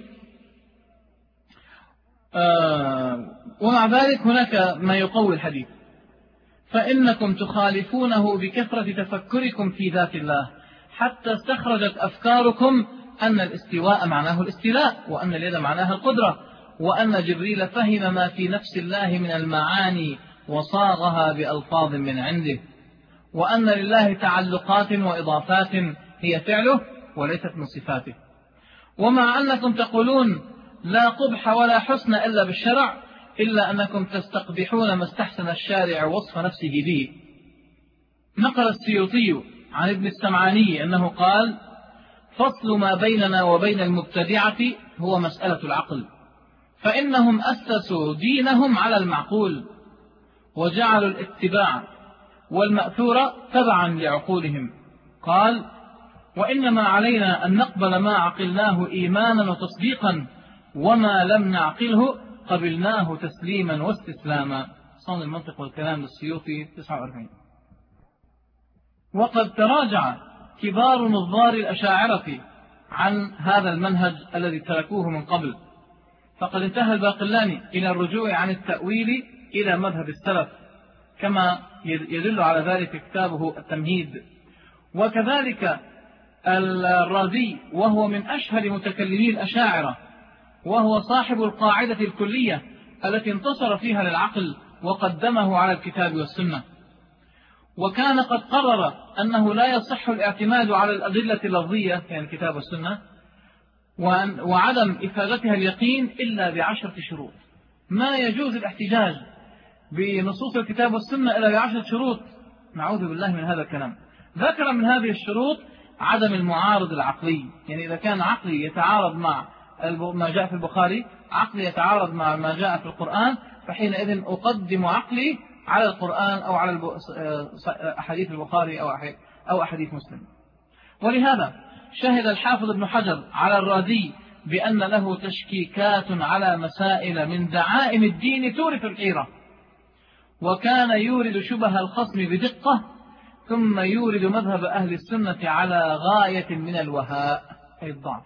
آه ومع ذلك هناك ما يقوي الحديث، فإنكم تخالفونه بكثرة تفكركم في ذات الله حتى استخرجت أفكاركم أن الاستواء معناه الاستيلاء، وأن اليد معناها القدرة، وأن جبريل فهم ما في نفس الله من المعاني وصاغها بألفاظ من عنده، وأن لله تعلقات وإضافات هي فعله وليست من صفاته. ومع أنكم تقولون لا قبح ولا حسن إلا بالشرع، إلا أنكم تستقبحون ما استحسن الشارع وصف نفسه به. نقل السيوطي عن ابن السمعاني أنه قال: فصل ما بيننا وبين المبتدعة هو مسألة العقل، فإنهم أسسوا دينهم على المعقول، وجعلوا الاتباع والمأثور تبعا لعقولهم. قال: وإنما علينا أن نقبل ما عقلناه إيمانا وتصديقا، وما لم نعقله قبلناه تسليما واستسلاما. صون المنطق والكلام للسيوطي تسعة وأربعين. وقد تراجع كبار نظار الأشاعرة عن هذا المنهج الذي تركوه من قبل، فقد انتهى الباقلاني إلى الرجوع عن التأويل إلى مذهب السلف، كما يدل على ذلك كتابه التمهيد. وكذلك الرازي، وهو من أشهر متكلمي الأشاعرة، وهو صاحب القاعدة الكلية التي انتصر فيها للعقل وقدمه على الكتاب والسنة. وكان قد قرر أنه لا يصح الاعتماد على الأدلة اللفظية يعني الكتاب والسنة وعدم إفادتها اليقين إلا بعشرة شروط. ما يجوز الاحتجاج بنصوص الكتاب والسنة إلا بعشرة شروط، نعوذ بالله من هذا الكلام. ذكر من هذه الشروط عدم المعارض العقلي، يعني إذا كان عقلي يتعارض مع ما جاء في البخاري، عقلي يتعارض مع ما جاء في القرآن، فحينئذ أقدم عقلي على القرآن أو على أحاديث البخاري أو أحاديث مسلم. ولهذا شهد الحافظ ابن حجر على الرازي بأن له تشكيكات على مسائل من دعائم الدين تورث الحيرة، وكان يورد شبه الخصم بدقة، ثم يورد مذهب أهل السنة على غاية من الوهاء أي الضعف.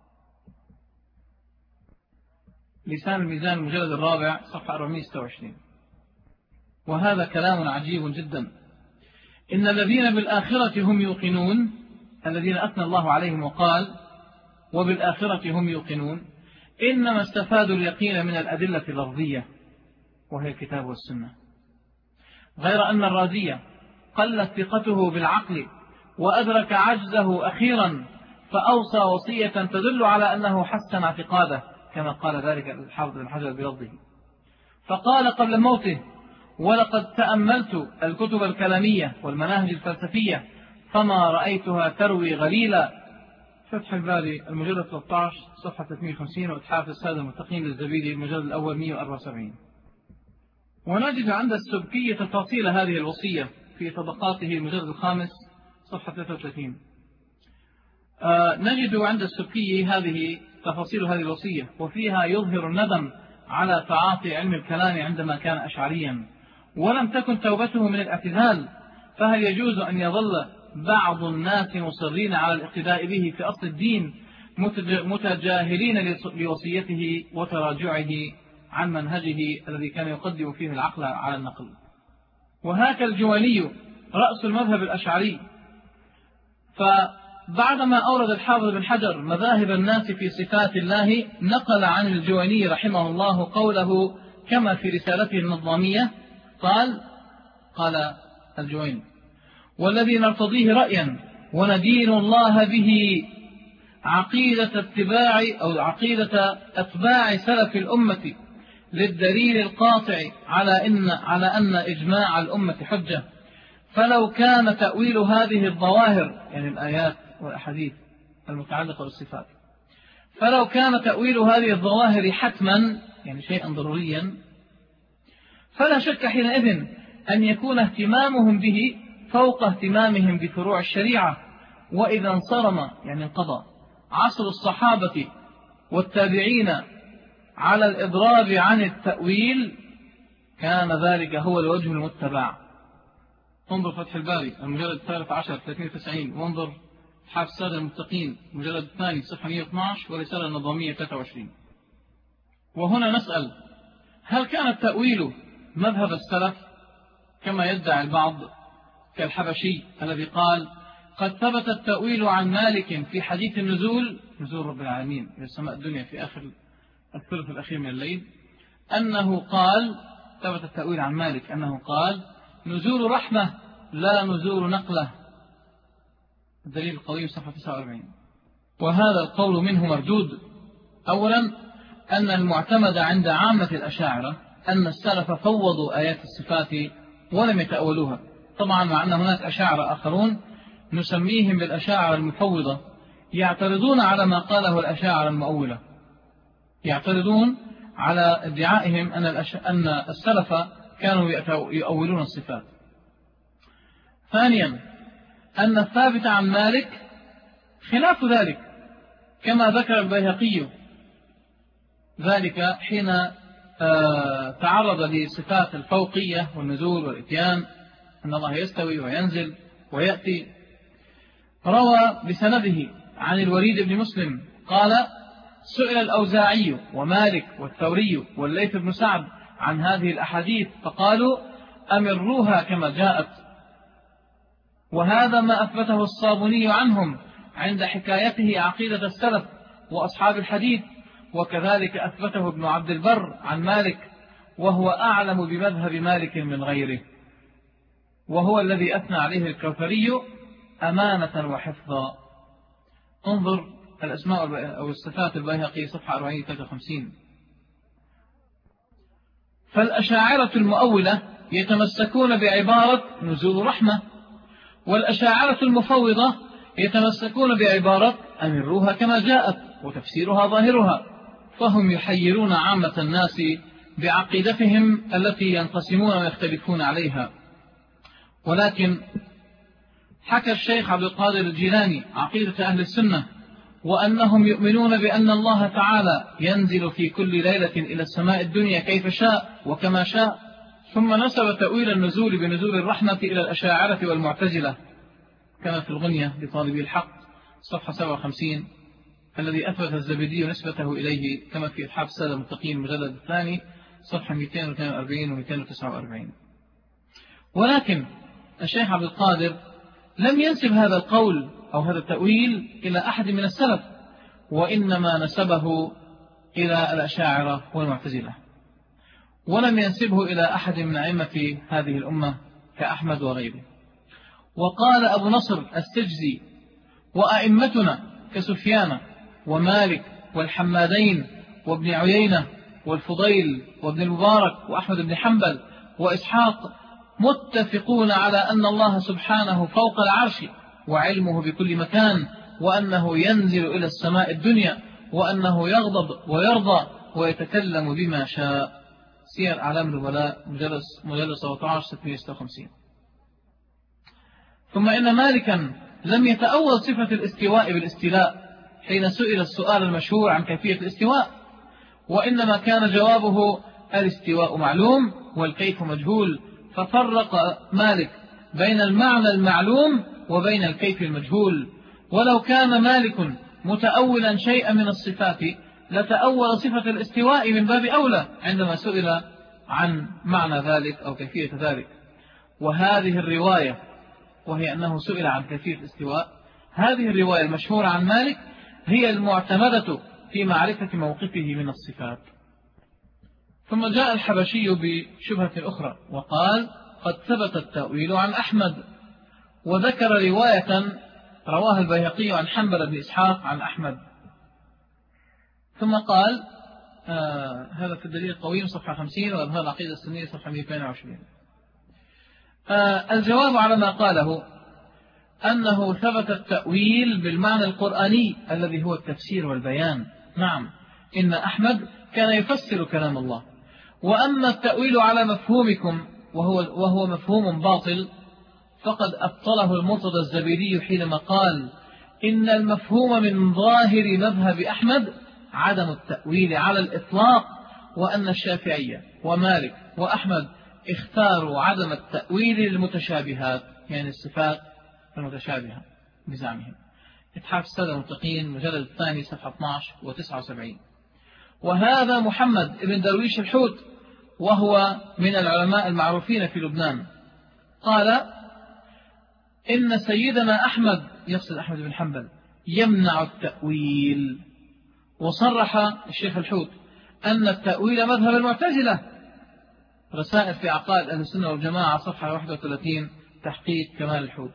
لسان الميزان المجلد الرابع صفحة أربعمائة وستة وعشرين. وهذا كلام عجيب جدا. إن الذين بالآخرة هم يوقنون، الذين أثنى الله عليهم وقال وبالآخرة هم يوقنون، إنما استفادوا اليقين من الأدلة اللفظية وهي الكتاب والسنة، غير أن الرازية قلت ثقته بالعقل وأدرك عجزه أخيرا، فأوصى وصية تدل على أنه حسن اعتقاده كما قال ذلك الحافظ بن حجر بلفظه. فقال قبل موته: ولقد تأملت الكتب الكلامية والمناهج الفلسفية فما رأيتها تروي غليلا. فتح الباري المجلد ثلاثة عشر صفحة ثلاثمائة وخمسين، وإتحاف السادة المتقين للزبيدي المجلد الأول مئة وأربعة وسبعين. ونجد عند السبكي تفاصيل هذه الوصية في طبقاته المجلد الخامس صفحة ثلاثة وثلاثين. آه نجد عند السبكي هذه تفاصيل هذه الوصية، وفيها يظهر الندم على تعاطي علم الكلام عندما كان أشعريا، ولم تكن توبته من الاعتزال، فهل يجوز أن يظل بعض الناس مصرين على الاقتداء به في أصل الدين متجاهلين لوصيته وتراجعه عن منهجه الذي كان يقدم فيه العقل على النقل؟ وهاك الجويني رأس المذهب الأشعري، فبعدما أورد الحافظ بن حجر مذاهب الناس في صفات الله، نقل عن الجويني رحمه الله قوله كما في رسالته النظامية. قال قال الجويني: والذي نرتضيه رأيا وندين الله به عقيدة اتباع أو عقيدة أتباع سلف الأمة للدليل القاطع على إن على أن إجماع الأمة حجة، فلو كان تأويل هذه الظواهر يعني الآيات والأحاديث المتعلقة بالصفات، فلو كان تأويل هذه الظواهر حتما يعني شيئا ضروريا، فلا شك حينئذ أن يكون اهتمامهم به فوق اهتمامهم بفروع الشريعة. وإذا انصرم يعني انقضى عصر الصحابة والتابعين على الإضراب عن التأويل، كان ذلك هو الوجه المتبع. انظر فتح الباري المجلد الثالث عشر ثلاثمائة وتسعين، وانظر حافظ السادة المتقين المجلد الثاني صفحة مئة واثني عشر ورسالة النظامية ثلاثة وعشرين. وهنا نسأل: هل كان التأويل مذهب السلف كما يدعي البعض كالحبشي الذي قال قد ثبت التأويل عن مالك في حديث النزول، نزول رب العالمين إلى السماء الدنيا في آخر الثلث الأخير من الليل، أنه قال، ثبت التأويل عن مالك أنه قال: نزول رحمة لا نزول نقلة. الدليل القوي صفحة تسعة وأربعين. وهذا القول منه مردود. أولا، أن المعتمد عند عامة الأشاعرة أن السلف فوضوا آيات الصفات ولم يتأولوها. طبعا مع أن هناك أشاعرة آخرون نسميهم بالأشاعرة المفوضة، يعترضون على ما قاله الأشاعرة المؤولة، يعترضون على ادعائهم أن, أن السلف كانوا يؤولون الصفات. ثانيا، أن الثابت عن مالك خلاف ذلك، كما ذكر البيهقي ذلك حين تعرض لصفات الفوقية والنزول والإتيان، أن الله يستوي وينزل ويأتي. روى بسنده عن الوليد بن مسلم قال: سئل الأوزاعي ومالك والثوري والليث بن سعد عن هذه الأحاديث فقالوا: أمروها كما جاءت. وهذا ما أثبته الصابوني عنهم عند حكايته عقيدة السلف وأصحاب الحديث، وكذلك أثبته ابن عبد البر عن مالك، وهو أعلم بمذهب مالك من غيره، وهو الذي أثنى عليه الكوثري أمانة وحفظا. انظر الأسماء أو الصفات البيهقي صفحة أربعين ثلاثة وخمسين. فالأشاعرة المؤولة يتمسكون بعبارة نزول رحمة، والأشاعرة المفوضة يتمسكون بعبارة أمروها كما جاءت وتفسيرها ظاهرها، فهم يحيرون عامة الناس بعقيدتهم التي ينقسمون ويختلفون عليها. ولكن حكى الشيخ عبد القادر الجيلاني عقيدة أهل السنة، وأنهم يؤمنون بأن الله تعالى ينزل في كل ليلة إلى السماء الدنيا كيف شاء وكما شاء، ثم نسب تأويل النزول بنزول الرحمة إلى الأشاعرة والمعتزلة، كما في الغنية لطالبي الحق صفحة سبعة وخمسين، الذي أثبت الزبيدي نسبته إليه، كما في إتحاف السادة المتقين المجلد الثاني صفحة مئتين واثنين وأربعين و مئتين وتسعة وأربعين. ولكن الشيخ عبد القادر لم ينسب هذا القول أو هذا التأويل إلى أحد من السلف، وإنما نسبه إلى الأشاعرة والمعتزلة، ولم ينسبه إلى أحد من أئمة هذه الأمة كأحمد وغيره. وقال أبو نصر السجزي: وأئمتنا كسفيان ومالك والحمادين وابن عيينة والفضيل وابن المبارك وأحمد بن حنبل وإسحاق متفقون على أن الله سبحانه فوق العرش وعلمه بكل مكان، وأنه ينزل إلى السماء الدنيا، وأنه يغضب ويرضى ويتكلم بما شاء. سير أعلام النبلاء مجلد سبعة عشر ستمائة وستة وخمسين. ثم إن مالكا لم يتأول صفة الاستواء بالاستيلاء حين سئل السؤال المشهور عن كيفية الاستواء، وإنما كان جوابه: الاستواء معلوم والكيف مجهول. ففرق مالك بين المعنى المعلوم وبين الكيف المجهول. ولو كان مالك متأولا شيئا من الصفات لتأول صفة الاستواء من باب أولى عندما سئل عن معنى ذلك أو كيفية ذلك. وهذه الرواية، وهي أنه سئل عن كيفية الاستواء، هذه الرواية المشهورة عن مالك هي المعتمدة في معرفة موقفه من الصفات. ثم جاء الحبشي بشبهة أخرى وقال: قد ثبت التأويل عن أحمد، وذكر رواية رواها البيهقي عن حنبل بن إسحاق عن أحمد. ثم قال آه هذا في الدليل القويم صفحة خمسين، وأظهر العقيدة السنية صفحة مئتين وعشرين. آه الجواب على ما قاله أنه ثبت التأويل بالمعنى القرآني الذي هو التفسير والبيان. نعم، إن أحمد كان يفسر كلام الله. وأما التأويل على مفهومكم وهو, وهو مفهوم باطل فقد أبطله المرتضى الزبيدي حينما قال: إن المفهوم من ظاهر مذهب أحمد عدم التأويل على الإطلاق، وأن الشافعية ومالك وأحمد اختاروا عدم التأويل للمتشابهات، يعني الصفات المتشابهة بزعمهم. إتحاف السادة المتقين مجلد الثاني صفحة اثني عشر وتسعة وسبعين. وهذا محمد بن درويش الحوت، وهو من العلماء المعروفين في لبنان، قال: إن سيدنا أحمد، يقصد أحمد بن حنبل، يمنع التأويل. وصرح الشيخ الحوت أن التأويل مذهب المعتزلة، رسائل في عقائد أهل السنة والجماعة صفحة واحد وثلاثين، تحقيق كمال الحوت.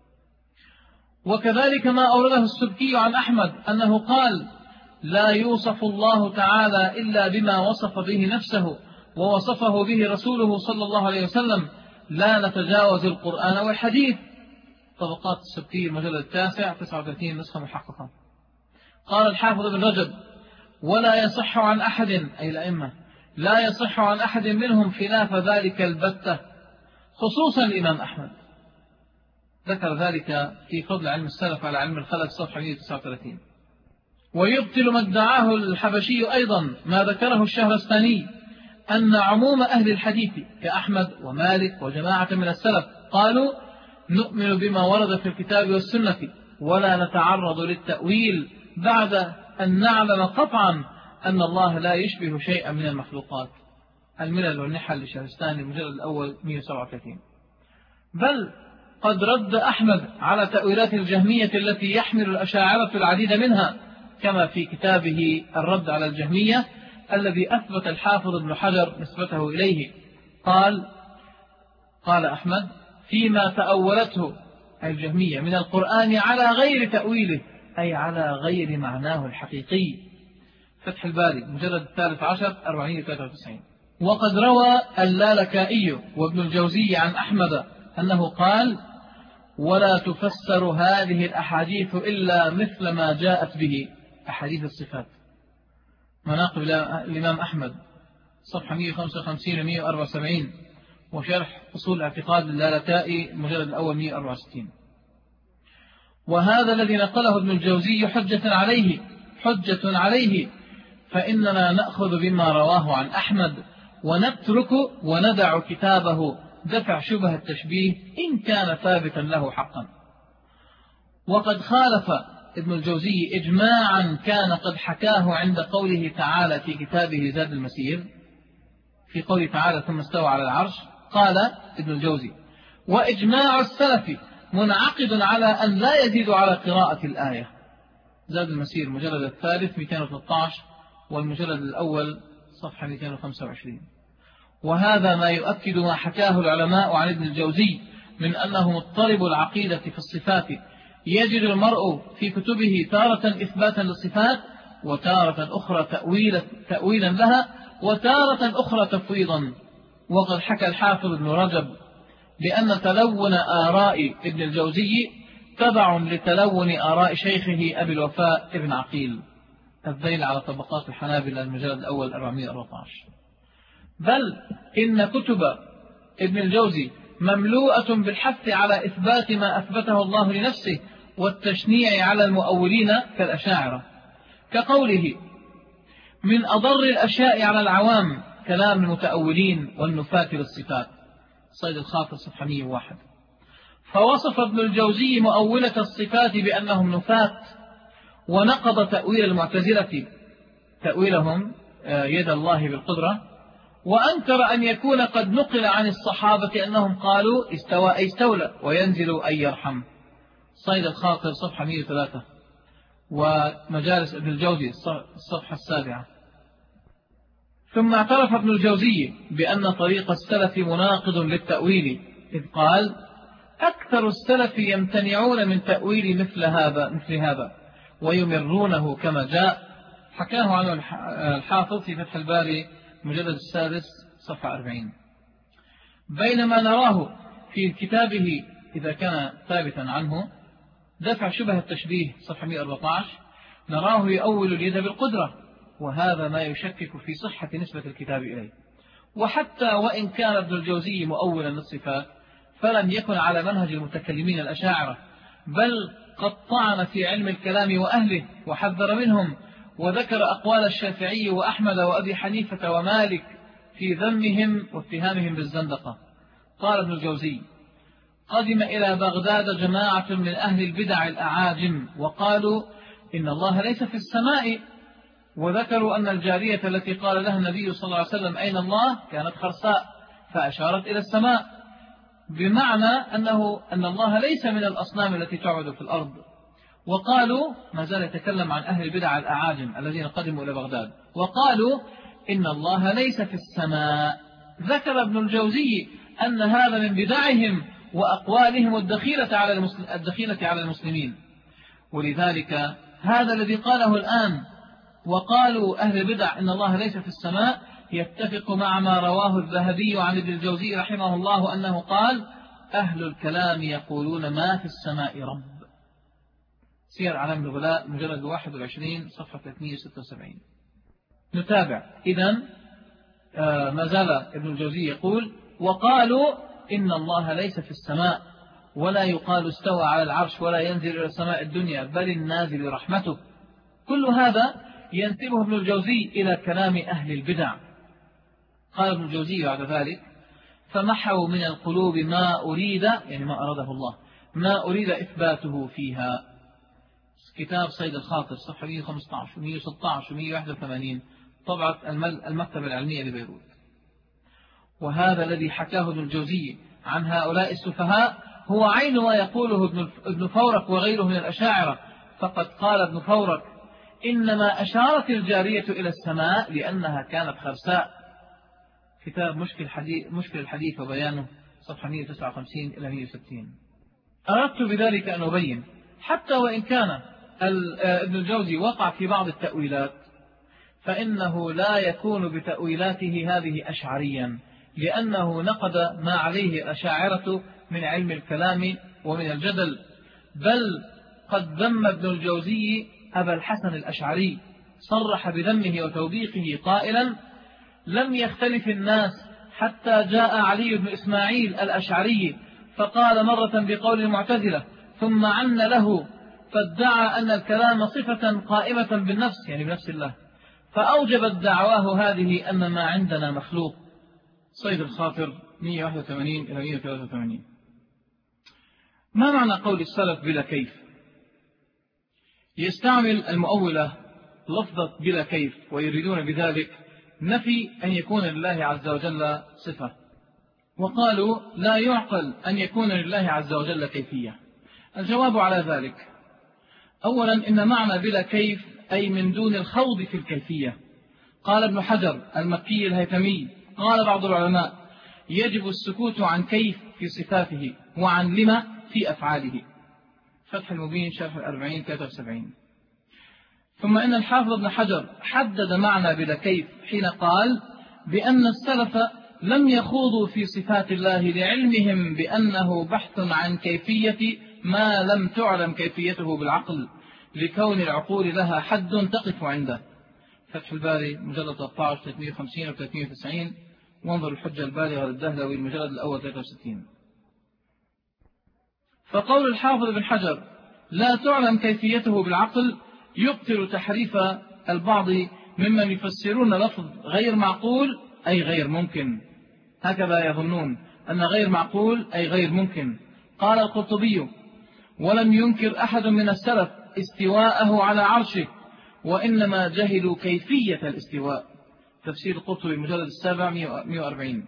وكذلك ما أورده السبكي عن أحمد أنه قال: لا يوصف الله تعالى إلا بما وصف به نفسه ووصفه به رسوله صلى الله عليه وسلم، لا نتجاوز القرآن والحديث. طبقات السبكي المجلد التاسع تسعة وثلاثين، نسخة محققة. قال الحافظ ابن رجب: ولا يصح عن أحد، أي الأئمة، لا يصح عن أحد منهم خلاف ذلك البتة، خصوصا الإمام أحمد. ذكر ذلك في فضل علم السلف على علم الخلف صفحة مئة وتسعة وثلاثين. ويبطل ما ادعاه الحبشي أيضا ما ذكره الشهرستاني، أن عموم أهل الحديث كأحمد ومالك وجماعة من السلف قالوا: نؤمن بما ورد في الكتاب والسنة ولا نتعرض للتأويل بعد أن نعلم قطعا أن الله لا يشبه شيئا من المخلوقات. الملل والنحل للشهرستاني المجلد الأول مئة وسبعة وثلاثين. بل قد رد أحمد على تأويلات الجهمية التي يحمل الأشاعرة العديد منها، كما في كتابه الرد على الجهمية الذي أثبت الحافظ ابن حجر نسبته إليه. قال قال أحمد: فيما تأولته الجهمية من القرآن على غير تأويله، أي على غير معناه الحقيقي. فتح الباري مجلد الثالث عشر أربعمئة وثلاثة وتسعين. وقد روى اللالكائي وابن الجوزي عن أحمد أنه قال: ولا تفسر هذه الأحاديث إلا مثل ما جاءت به، أحاديث الصفات. مناقب الإمام أحمد صفحة مئة وخمسة وخمسين ومئة وأربعة وسبعين، وشرح أصول اعتقاد اللالكائي المجلد الأول مئة وأربعة وستين. وهذا الذي نقله ابن الجوزي حجة عليه حجة عليه فإننا نأخذ بما رواه عن أحمد ونترك وندع كتابه دفع شبه التشبيه إن كان ثابتا له حقا. وقد خالف ابن الجوزي إجماعا كان قد حكاه عند قوله تعالى في كتابه زاد المسير، في قوله تعالى ثم استوى على العرش. قال ابن الجوزي: وإجماع السلف منعقد على أن لا يزيد على قراءة الآية. زاد المسير مجلد الثالث مئتين وثلاثة عشر والمجلد الأول صفحة مئتين وخمسة وعشرين. وهذا ما يؤكد ما حكاه العلماء عن ابن الجوزي من أنه مضطرب العقيدة في الصفات، يجد المرء في كتبه تارة إثباتا للصفات وتارة أخرى تأويلا, تأويلا لها وتارة أخرى تفويضا. وقد حكى الحافظ ابن رجب بأن تلون آراء ابن الجوزي تبع لتلون آراء شيخه أبي الوفاء ابن عقيل، الذيل على طبقات الحنابلة المجلد الأول أربعمئة وأربعة عشر. بل إن كتب ابن الجوزي مملوءة بالحث على إثبات ما أثبته الله لنفسه والتشنيع على المؤولين كالأشاعرة، كقوله: من أضر الأشياء على العوام كلام المتأولين والنفاة للصفات، صيد الخاطر صفحة مئة وواحد. فوصف ابن الجوزي مؤولة الصفات بأنهم نفاة، ونقض تأويل المعتزلة تأويلهم يد الله بالقدرة، وأنكر أن يكون قد نقل عن الصحابة أنهم قالوا استوى أي استولى وينزل أي يرحم، صيد الخاطر صفحة مئة وثلاثة، ومجالس ابن الجوزي الصفحة السابعة. ثم اعترف ابن الجوزي بأن طريق السلف مناقض للتأويل، إذ قال: أكثر السلف يمتنعون من تأويل مثل هذا مثل هذا ويمرونه كما جاء. حكاه عنه الحافظ في فتح الباري مجلد السادس صفحة أربعين. بينما نراه في كتابه إذا كان ثابتا عنه دفع شبه التشبيه صفحة مئة وأربعة عشر نراه يؤول اليد بالقدرة، وهذا ما يشكك في صحة نسبة الكتاب إليه. وحتى وإن كان ابن الجوزي مؤولا للصفات فلم يكن على منهج المتكلمين الأشاعرة، بل قد طعن في علم الكلام وأهله وحذر منهم، وذكر أقوال الشافعي وأحمد وأبي حنيفة ومالك في ذمهم واتهامهم بالزندقة. قال ابن الجوزي: قدم إلى بغداد جماعة من أهل البدع الأعاجم وقالوا إن الله ليس في السماء، وذكروا أن الجارية التي قال لها النبي صلى الله عليه وسلم أين الله كانت خرساء فأشارت إلى السماء، بمعنى أنه أن الله ليس من الأصنام التي تعبد في الأرض. وقالوا، ما زال يتكلم عن أهل البدع الأعاجم الذين قدموا إلى بغداد، وقالوا إن الله ليس في السماء. ذكر ابن الجوزي أن هذا من بدعهم وأقوالهم الدخيلة على الدخيلة على المسلمين. ولذلك هذا الذي قاله الآن وقالوا أهل البدع إن الله ليس في السماء يتفق مع ما رواه الذهبي عن ابن الجوزي رحمه الله أنه قال: أهل الكلام يقولون ما في السماء رب. سير أعلام النبلاء مجلد واحد وعشرين صفحة ثلاثمئة وستة وسبعين. نتابع. إذن آه ما زال ابن الجوزي يقول: وقالوا إن الله ليس في السماء، ولا يقال استوى على العرش ولا ينزل إلى السماء الدنيا، بل النازل رحمته. كل هذا ينسبه ابن الجوزي إلى كلام أهل البدع. قال ابن الجوزي بعد ذلك: فمحوا من القلوب ما أريد، يعني ما أراده الله، ما أريد إثباته فيها. كتاب صيد الخاطر صفحة مئة وخمسة عشر ومئة وستة عشر ومئة وواحد وثمانين، طبعة المكتبة العلمية لبيروت. وهذا الذي حكاه ابن الجوزي عن هؤلاء السفهاء هو عين ما يقوله ابن فورك وغيره من الأشاعرة. فقد قال ابن فورك: إنما أشارت الجارية إلى السماء لأنها كانت خرساء. كتاب مشكل الحديث, مشكل الحديث وبيانه صفحة مئة وتسعة وخمسين إلى مئة وستين. أردت بذلك أن أبين حتى وإن كان ابن الجوزي وقع في بعض التأويلات، فإنه لا يكون بتأويلاته هذه أشعريا، لأنه نقد ما عليه الأشاعرة من علم الكلام ومن الجدل. بل قد ذم ابن الجوزي أبا الحسن الأشعري، صرح بذمه وتوبيخه قائلا: لم يختلف الناس حتى جاء علي بن إسماعيل الأشعري فقال مرة بقول المعتزلة ثم عن له، فادعى أن الكلام صفة قائمة بالنفس، يعني بنفس الله، فأوجبت دعواه هذه أن ما عندنا مخلوق. صيد الخاطر مئة وواحد وثمانين إلى مئة وثلاثة وثمانين. ما معنى قول السلف بلا كيف؟ يستعمل المؤولة لفظة بلا كيف ويريدون بذلك نفي أن يكون لله عز وجل صفة، وقالوا لا يعقل أن يكون لله عز وجل كيفية. الجواب على ذلك: أولا، إن معنى بلا كيف أي من دون الخوض في الكيفية. قال ابن حجر المكي الهيثمي: قال بعض العلماء: يجب السكوت عن كيف في صفاته وعن لما في أفعاله. فتح المبين شرح الأربعين ثلاثة وسبعين. ثم إن الحافظ ابن حجر حدد معنى بلا كيف حين قال بأن السلف لم يخوضوا في صفات الله لعلمهم بأنه بحث عن كيفية ما لم تعلم كيفيته بالعقل، لكون العقول لها حد تقف عنده. فتح الباري مجلد ثلاثة عشر ثلاثمئة وخمسين و ثلاثمئة وتسعين، وانظر الحجة البالغة للدهلوي المجلد الأول ثلاثة وستين. فقول الحافظ ابن حجر لا تعلم كيفيته بالعقل يبطل تحريف البعض ممن يفسرون لفظ غير معقول أي غير ممكن، هكذا يظنون أن غير معقول أي غير ممكن. قال القرطبي: ولم ينكر أحد من السلف استواءه على عرشه، وإنما جهلوا كيفية الاستواء. تفسير القرطبي المجلد السابع مئة وأربعين.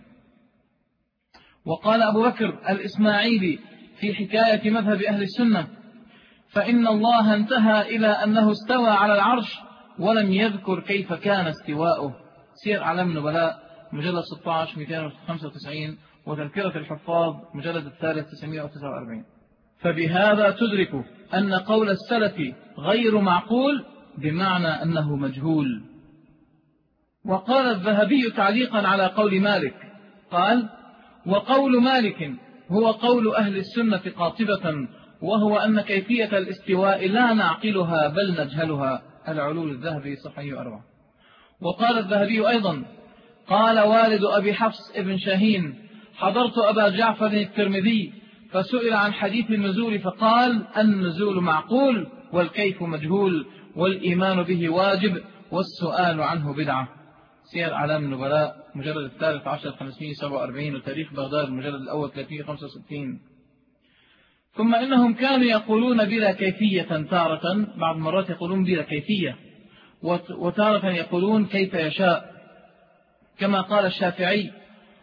وقال أبو بكر الإسماعيلي في حكاية مذهب أهل السنة: فإن الله انتهى إلى أنه استوى على العرش ولم يذكر كيف كان استواؤه. سير أعلام النبلاء مجلد ستة عشر مئتين وخمسة وتسعين، وتذكرة الحفاظ مجلد الثالث تسعمئة وتسعة وأربعين. فبهذا تدرك أن قول السلف غير معقول بمعنى أنه مجهول. وقال الذهبي تعليقا على قول مالك قال: وقول مالك هو قول أهل السنة قاطبة، وهو أن كيفية الاستواء لا نعقلها بل نجهلها. العلول الذهبي صفحة أربعة. وقال الذهبي أيضا: قال والد أبي حفص ابن شاهين: حضرت أبا جعفر الترمذي فسئل عن حديث النزول فقال: النزول معقول والكيف مجهول والإيمان به واجب والسؤال عنه بدعة. سير أعلام النبلاء مجلد الثالث عشر خمسمئة وسبعة وأربعين، وتاريخ بغداد المجلد الأول ثلاثمئة وخمسة وستين. ثم إنهم كانوا يقولون بلا كيفية تارة، بعض المرات يقولون بلا كيفية، وتارة يقولون كيف يشاء، كما قال الشافعي: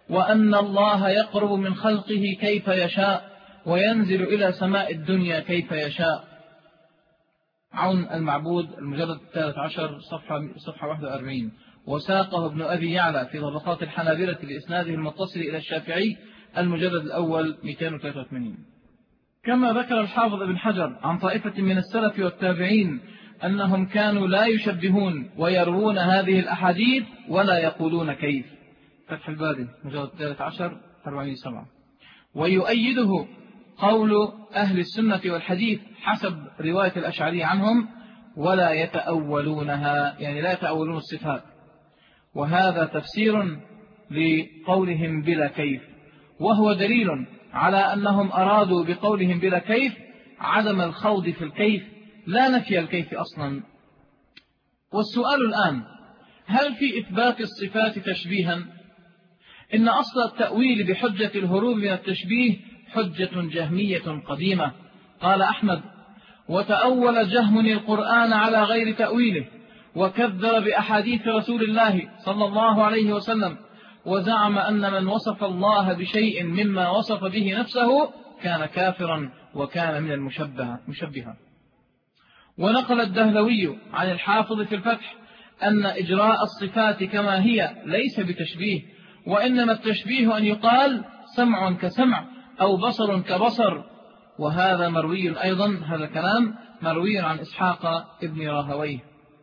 وأن الله يقرب من خلقه كيف يشاء وينزل إلى سماء الدنيا كيف يشاء. عون المعبود المجلد الثالث عشر صفحة, صفحة واحد وأربعين. وساقه ابن أبي يعلى في طبقات الحنابلة بإسناده المتصل إلى الشافعي المجلد الأول مئتين وثلاثة وثمانين. كما ذكر الحافظ ابن حجر عن طائفة من السلف والتابعين أنهم كانوا لا يشبهون ويروون هذه الأحاديث ولا يقولون كيف. فتح الباري مجلد الثالث عشر أربعين سبعة. ويؤيده قول أهل السنة والحديث حسب رواية الأشعري عنهم ولا يتأولونها، يعني لا يتأولون الصفات، وهذا تفسير لقولهم بلا كيف، وهو دليل على أنهم أرادوا بقولهم بلا كيف عدم الخوض في الكيف لا نفي الكيف أصلا. والسؤال الآن: هل في إثبات الصفات تشبيها؟ إن أصل التأويل بحجة الهروب من التشبيه حجة جهمية قديمة. قال أحمد: وتأول جهم القرآن على غير تأويله، وكذب بأحاديث رسول الله صلى الله عليه وسلم، وزعم أن من وصف الله بشيء مما وصف به نفسه كان كافرا وكان من المشبهة. ونقل الدهلوي عن الحافظ في الفتح أن إجراء الصفات كما هي ليس بتشبيه، وإنما التشبيه أن يقال سمع كسمع أو بصر كبصر. وهذا مروي أيضا، هذا الكلام مروي عن إسحاق ابن راهويه.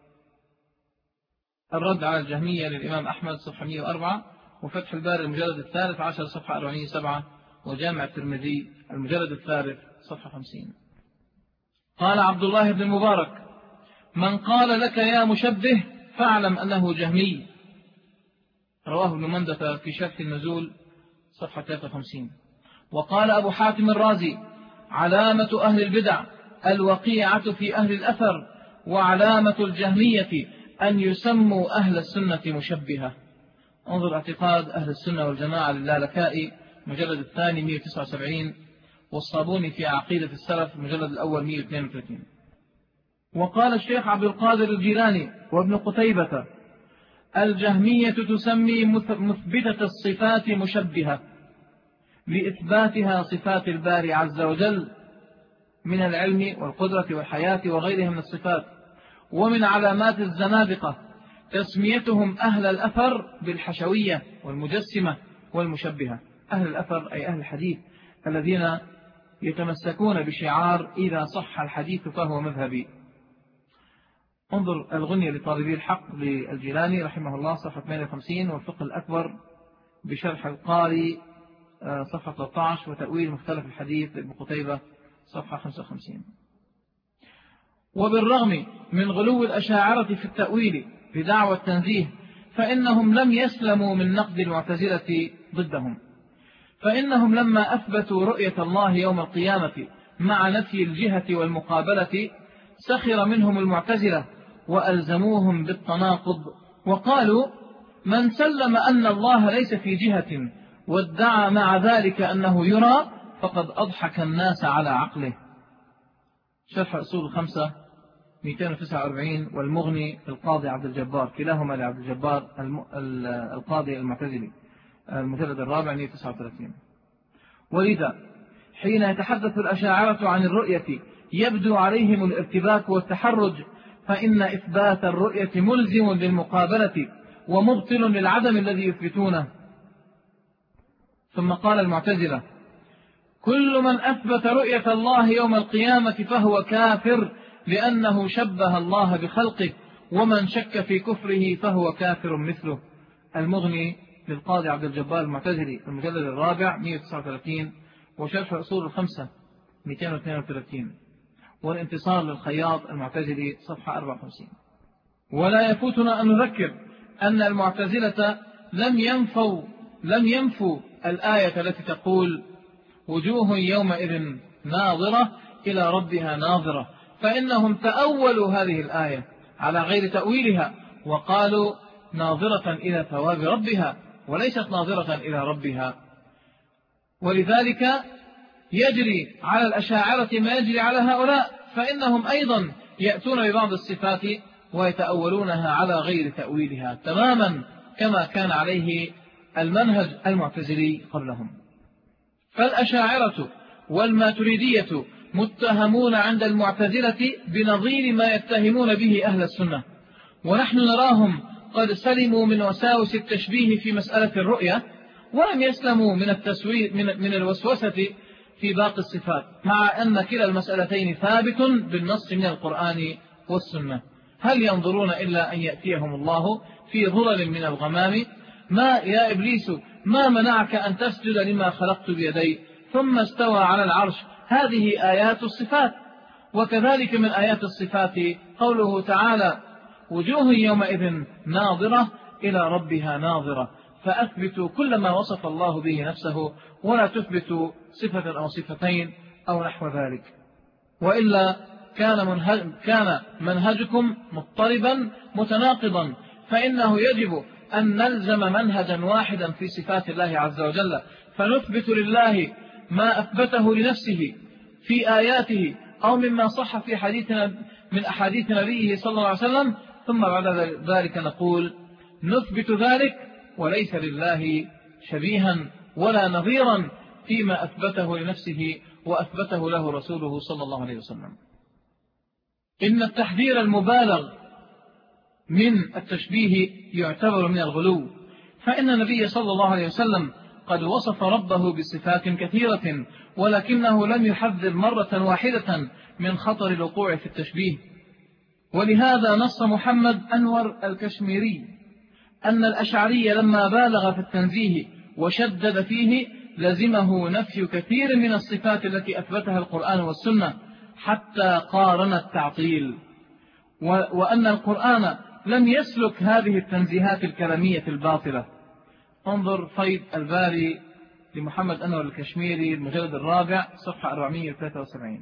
الرد على الجهمية للإمام أحمد صفحة مئة وأربعة، وفتح الباري المجلد الثالث عشر صفحة أربعين سبعة، وجامع الترمذي المجلد الثالث صفحة خمسين. قال عبد الله بن المبارك: من قال لك يا مشبه فاعلم أنه جهمي. رواه ابن مندة في شرح النزول صفحة ثلاثة وخمسين. وقال أبو حاتم الرازي: علامة أهل البدع الوقيعة في أهل الأثر، وعلامة الجهمية أن يسموا أهل السنة مشبهة. انظر اعتقاد أهل السنة والجماعة للالكائي مجلد الثاني مئة وتسعة وسبعين، والصابوني في عقيدة السلف المجلد الأول مئة واثنين وثلاثين. وقال الشيخ عبد القادر الجيلاني وابن قتيبة: الجهمية تسمي مثبتة الصفات مشبهة لإثباتها صفات الباري عز وجل من العلم والقدرة والحياة وغيرها من الصفات. ومن علامات الزنادقة تسميتهم أهل الأثر بالحشوية والمجسمة والمشبهة. أهل الأثر أي أهل الحديث الذين يتمسكون بشعار إذا صح الحديث فهو مذهبي. انظر الغنية لطالبي الحق للجيلاني رحمه الله صفحة ثمانية وخمسين، والفقه الأكبر بشرح القاري صفحة ثلاثة عشر، وتأويل مختلف الحديث لابن قتيبة صفحة خمسة وخمسين. وبالرغم من غلو الأشاعرة في التأويل بدعوى التنزيه، فإنهم لم يسلموا من نقد المعتزلة ضدهم، فإنهم لما أثبتوا رؤية الله يوم القيامة مع نفي الجهة والمقابلة سخر منهم المعتزلة وألزموهم بالتناقض، وقالوا: من سلم أن الله ليس في جهة وادعى مع ذلك أنه يرى فقد أضحك الناس على عقله. شرح أصول الخمسة مئتين وتسعة وأربعين، والمغني القاضي عبد الجبار، كلاهما لعبد الجبار القاضي المعتزلي المجلد الرابع مئة وتسعة وثلاثين. ولذا حين يتحدث الأشاعرة عن الرؤية يبدو عليهم الارتباك والتحرج، فإن إثبات الرؤية ملزم للمقابلة ومبطل للعدم الذي يثبتونه. ثم قال المعتزلة: كل من أثبت رؤية الله يوم القيامة فهو كافر لأنه شبه الله بخلقه، ومن شك في كفره فهو كافر مثله. المغني للقاضي عبد الجبار المعتزلي المجلد الرابع مئة وتسعة وثلاثين، وشرح أصول الخمسة مئتين واثنين وثلاثين، والانتصار للخياط المعتزلي صفحة أربعة وخمسين. ولا يفوتنا أن نذكر أن المعتزلة لم ينفوا لم ينفوا الآية التي تقول: وجوه يومئذ ناظرة إلى ربها ناظرة، فإنهم تأولوا هذه الآية على غير تأويلها وقالوا ناظرة إلى ثواب ربها وليست ناظرة إلى ربها. ولذلك يجري على الأشاعرة ما يجري على هؤلاء، فإنهم أيضا يأتون ببعض الصفات ويتأولونها على غير تأويلها تماما كما كان عليه المنهج المعتزلي قبلهم. فالأشاعرة والماتريدية متهمون عند المعتزلة بنظير ما يتهمون به أهل السنة، ونحن نراهم قد سلموا من وساوس التشبيه في مسألة الرؤية، ولم يسلموا من التسوير من, من الوسوسة في باقي الصفات، مع أن كلا المسألتين ثابت بالنص من القرآن والسنة. هل ينظرون إلا أن يأتيهم الله في ظلل من الغمام؟ ما يا إبليس ما منعك أن تسجد لما خلقت بيدي ثم استوى على العرش؟ هذه آيات الصفات. وكذلك من آيات الصفات قوله تعالى وجوه يومئذ ناظرة إلى ربها ناظرة، فأثبتوا كل ما وصف الله به نفسه ولا تثبتوا صفة أو صفتين أو نحو ذلك، وإلا كان, منهج كان منهجكم مضطربا متناقضا، فإنه يجب أن نلزم منهجا واحدا في صفات الله عز وجل، فنثبت لله ما أثبته لنفسه في آياته أو مما صح في حديثنا من أحاديث نبيه صلى الله عليه وسلم، ثم بعد ذلك نقول نثبت ذلك وليس لله شبيها ولا نظيرا فيما أثبته لنفسه وأثبته له رسوله صلى الله عليه وسلم. إن التحذير المبالغ من التشبيه يعتبر من الغلو، فإن النبي صلى الله عليه وسلم قد وصف ربه بصفات كثيرة، ولكنه لم يحذر مرة واحدة من خطر الوقوع في التشبيه. ولهذا نص محمد أنور الكشميري أن الأشعري لما بالغ في التنزيه وشدد فيه لزمه نفي كثير من الصفات التي أثبتها القرآن والسنة حتى قارن التعطيل، وأن القرآن لم يسلك هذه التنزيهات الكلامية الباطلة. انظر فيض الباري لمحمد أنور الكشميري المجلد الرابع صفحة أربعمائة وثلاثة وسبعين.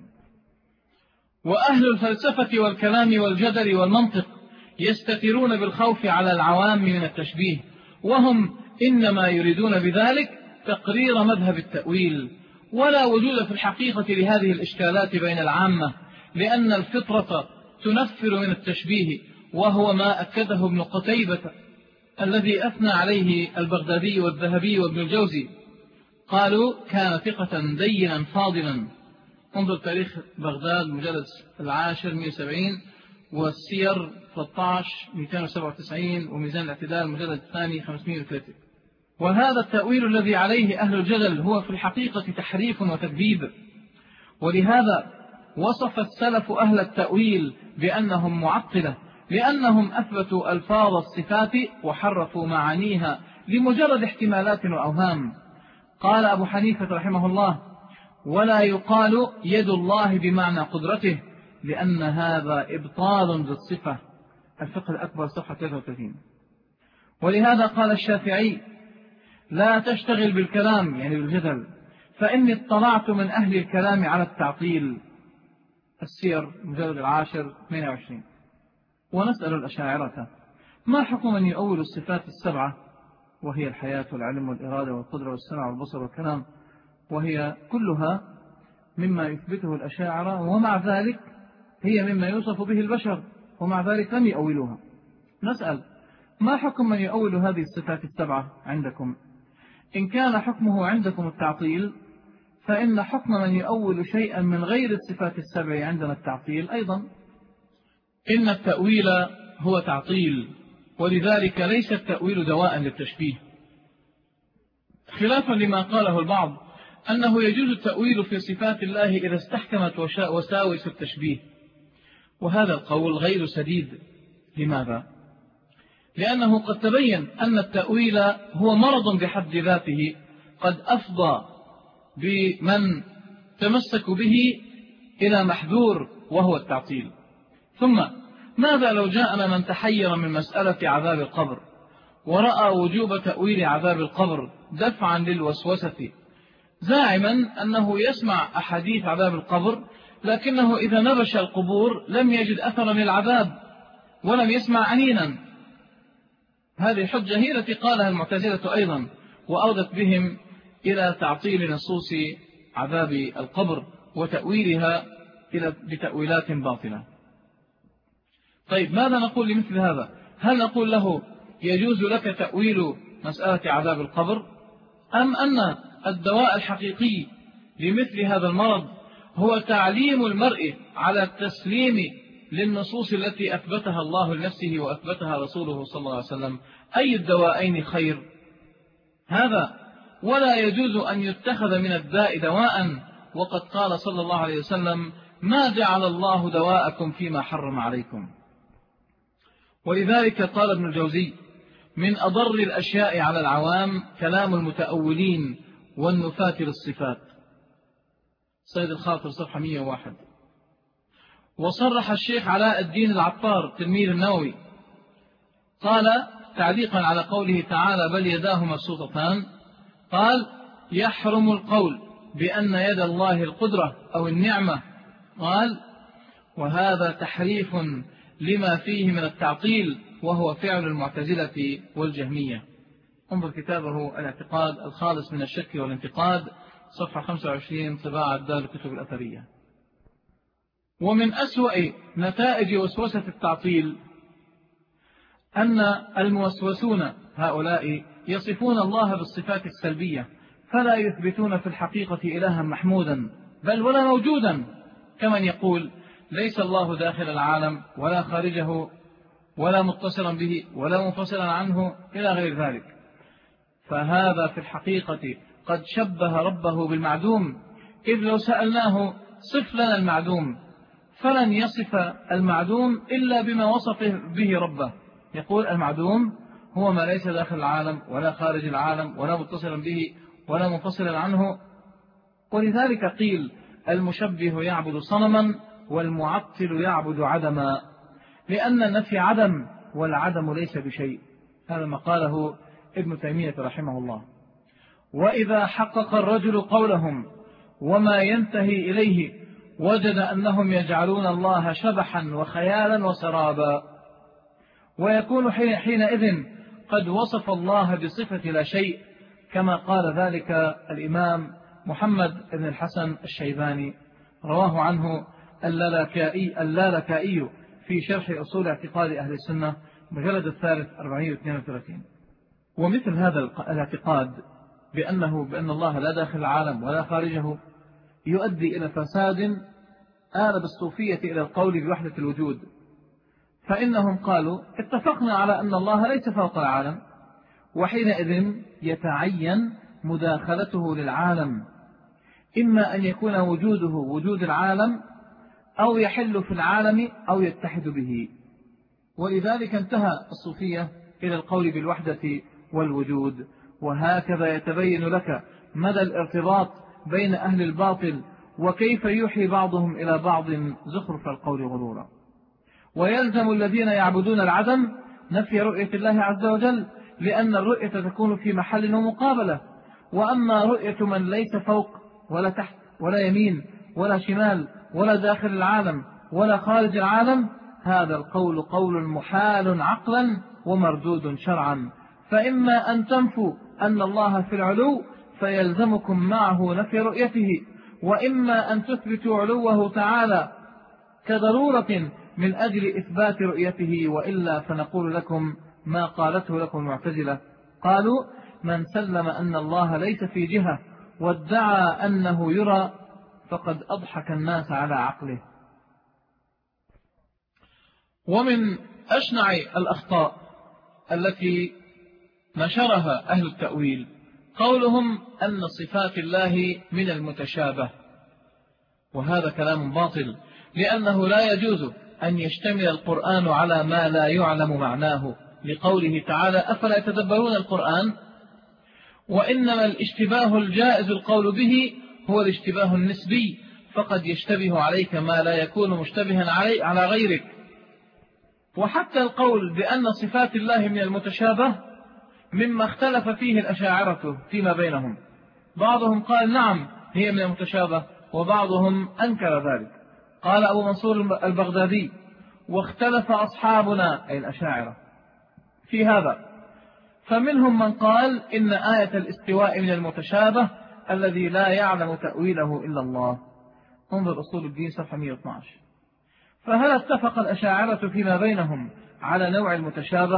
وأهل الفلسفة والكلام والجدل والمنطق يستترون بالخوف على العوام من التشبيه، وهم إنما يريدون بذلك تقرير مذهب التأويل، ولا وجود في الحقيقة لهذه الإشكالات بين العامة، لأن الفطرة تنفر من التشبيه، وهو ما أكده ابن قتيبة الذي أثنى عليه البغدادي والذهبي وابن الجوزي، قالوا كان ثقة دينا فاضلا. انظر تاريخ بغداد مجلد العاشر مئة وسبعين، والسير ثلاثة عشر مئتين وسبعة وتسعين، وميزان الاعتدال مجلد الثاني خمسمائة وثلاثة. وهذا التأويل الذي عليه أهل الجدل هو في الحقيقة تحريف وتكذيب، ولهذا وصف السلف أهل التأويل بأنهم معطلة، لأنهم أثبتوا ألفاظ الصفات وحرفوا معانيها لمجرد احتمالات وأوهام. قال أبو حنيفة رحمه الله ولا يقال يد الله بمعنى قدرته، لأن هذا إبطال بالصفة، الفقه الأكبر صفحة ثلاثة وثلاثين. ولهذا قال الشافعي لا تشتغل بالكلام يعني بالجدل، فإني اطلعت من أهل الكلام على التعطيل، السير مجلد العاشر ثمانية وعشرين. ونسأل الأشاعرة ما حكم من يؤول الصفات السبعة وهي الحياة والعلم والإرادة والقدرة والسمع والبصر والكلام، وهي كلها مما يثبته الأشاعرة، ومع ذلك هي مما يوصف به البشر، ومع ذلك لم يؤولوها. نسأل ما حكم من يؤول هذه الصفات السبعة عندكم؟ إن كان حكمه عندكم التعطيل، فإن حكم من يؤول شيئا من غير الصفات السبع عندنا التعطيل أيضا. إن التأويل هو تعطيل، ولذلك ليس التأويل دواء للتشبيه، خلافا لما قاله البعض أنه يجوز التأويل في صفات الله إذا استحكمت وساوس التشبيه، وهذا القول غير سديد. لماذا؟ لأنه قد تبين أن التأويل هو مرض بحد ذاته قد أفضى بمن تمسك به إلى محذور وهو التعطيل. ثم ماذا لو جاءنا من تحير من مسألة عذاب القبر ورأى وجوب تأويل عذاب القبر دفعا للوسوسة، زاعما أنه يسمع أحاديث عذاب القبر، لكنه إذا نبش القبور لم يجد أثرا للعذاب ولم يسمع أنينا. هذه حجة هي التي قالها المعتزلة أيضا، وأودت بهم إلى تعطيل نصوص عذاب القبر وتأويلها إلى بتأويلات باطلة. طيب ماذا نقول لمثل هذا؟ هل نقول له يجوز لك تأويل مسألة عذاب القبر، أم أن الدواء الحقيقي لمثل هذا المرض هو تعليم المرء على التسليم للنصوص التي أثبتها الله لنفسه وأثبتها رسوله صلى الله عليه وسلم؟ أي الدواءين خير؟ هذا ولا يجوز أن يتخذ من الداء دواء، وقد قال صلى الله عليه وسلم: ما جعل الله دواءكم فيما حرم عليكم. ولذلك قال ابن الجوزي: من أضر الأشياء على العوام كلام المتأولين والنفاة للصفات. سيد الخاطر صفحة مئة وواحد. وصرح الشيخ علاء الدين العطار تلميذ النووي قال تعليقا على قوله تعالى: بل يداه مبسوطتان، قال: يحرم القول بأن يد الله القدرة أو النعمة. قال: وهذا تحريف لما فيه من التعطيل، وهو فعل المعتزلة والجهمية. انظر كتابه الاعتقاد الخالص من الشك والانتقاد، صفحة خمسة وعشرين، طباعة دار الكتب الأثرية. ومن أسوأ نتائج وسوسة التعطيل أن الموسوسون هؤلاء يصفون الله بالصفات السلبية، فلا يثبتون في الحقيقة إلها محمودا بل ولا موجودا، كمن يقول: ليس الله داخل العالم ولا خارجه ولا متصلا به ولا منفصلا عنه إلى غير ذلك. فهذا في الحقيقة قد شبه ربه بالمعدوم، إذ لو سألناه: صف لنا المعدوم، فلن يصف المعدوم إلا بما وصف به ربه. يقول: المعدوم هو ما ليس داخل العالم ولا خارج العالم ولا متصلا به ولا منفصلا عنه. ولذلك قيل: المشبه يعبد صنما والمعطل يعبد عدما، لأن النفي عدم والعدم ليس بشيء. هذا ما قاله ابن تيمية رحمه الله. وإذا حقق الرجل قولهم وما ينتهي إليه وجد أنهم يجعلون الله شبحا وخيالا وسرابا، ويكون حينئذ قد وصف الله بصفة لا شيء، كما قال ذلك الإمام محمد بن الحسن الشيباني، رواه عنه اللالكائي, اللالكائي في شرح أصول اعتقاد أهل السنة، مجلد الثالث أربعمائة واثنين وثلاثين. ومثل هذا الاعتقاد بأنه بأن الله لا داخل العالم ولا خارجه يؤدي إلى فساد آل بالصوفية إلى القول بوحدة الوجود، فإنهم قالوا: اتفقنا على أن الله ليس فوق العالم، وحينئذ يتعين مداخلته للعالم، إما أن يكون وجوده وجود العالم أو يحل في العالم أو يتحد به. ولذلك انتهى الصوفية إلى القول بالوحدة والوجود. وهكذا يتبين لك مدى الارتباط بين أهل الباطل، وكيف يوحي بعضهم إلى بعض زخرف القول غرورا. ويلزم الذين يعبدون العدم نفي رؤية الله عز وجل، لأن الرؤية تكون في محل ومقابلة. وأما رؤية من ليس فوق ولا تحت ولا يمين ولا شمال ولا داخل العالم ولا خارج العالم، هذا القول قول محال عقلا ومردود شرعا. فإما أن تنفوا أن الله في العلو فيلزمكم معه نفي رؤيته، وإما أن تثبتوا علوه تعالى كضرورة من أجل إثبات رؤيته، وإلا فنقول لكم ما قالته لكم المعتزلة. قالوا: من سلم أن الله ليس في جهة وادعى أنه يرى فقد أضحك الناس على عقله. ومن أشنع الأخطاء التي نشرها أهل التأويل قولهم أن صفات الله من المتشابه، وهذا كلام باطل، لأنه لا يجوز أن يشتمل القرآن على ما لا يعلم معناه، لقوله تعالى: أفلا يتدبرون القرآن؟ وإنما الاشتباه الجائز القول به هو الاشتباه النسبي، فقد يشتبه عليك ما لا يكون مشتبها علي على غيرك. وحتى القول بأن صفات الله من المتشابه مما اختلف فيه الأشاعرة فيما بينهم، بعضهم قال نعم هي من المتشابه، وبعضهم أنكر ذلك. قال أبو منصور البغدادي: واختلف أصحابنا أي الأشاعرة في هذا، فمنهم من قال إن آية الاستواء من المتشابه الذي لا يعلم تأويله إلا الله. انظر أصول الدين صفحة مئة واثني عشر. فهل اتفق الأشاعرة فيما بينهم على نوع المتشابه،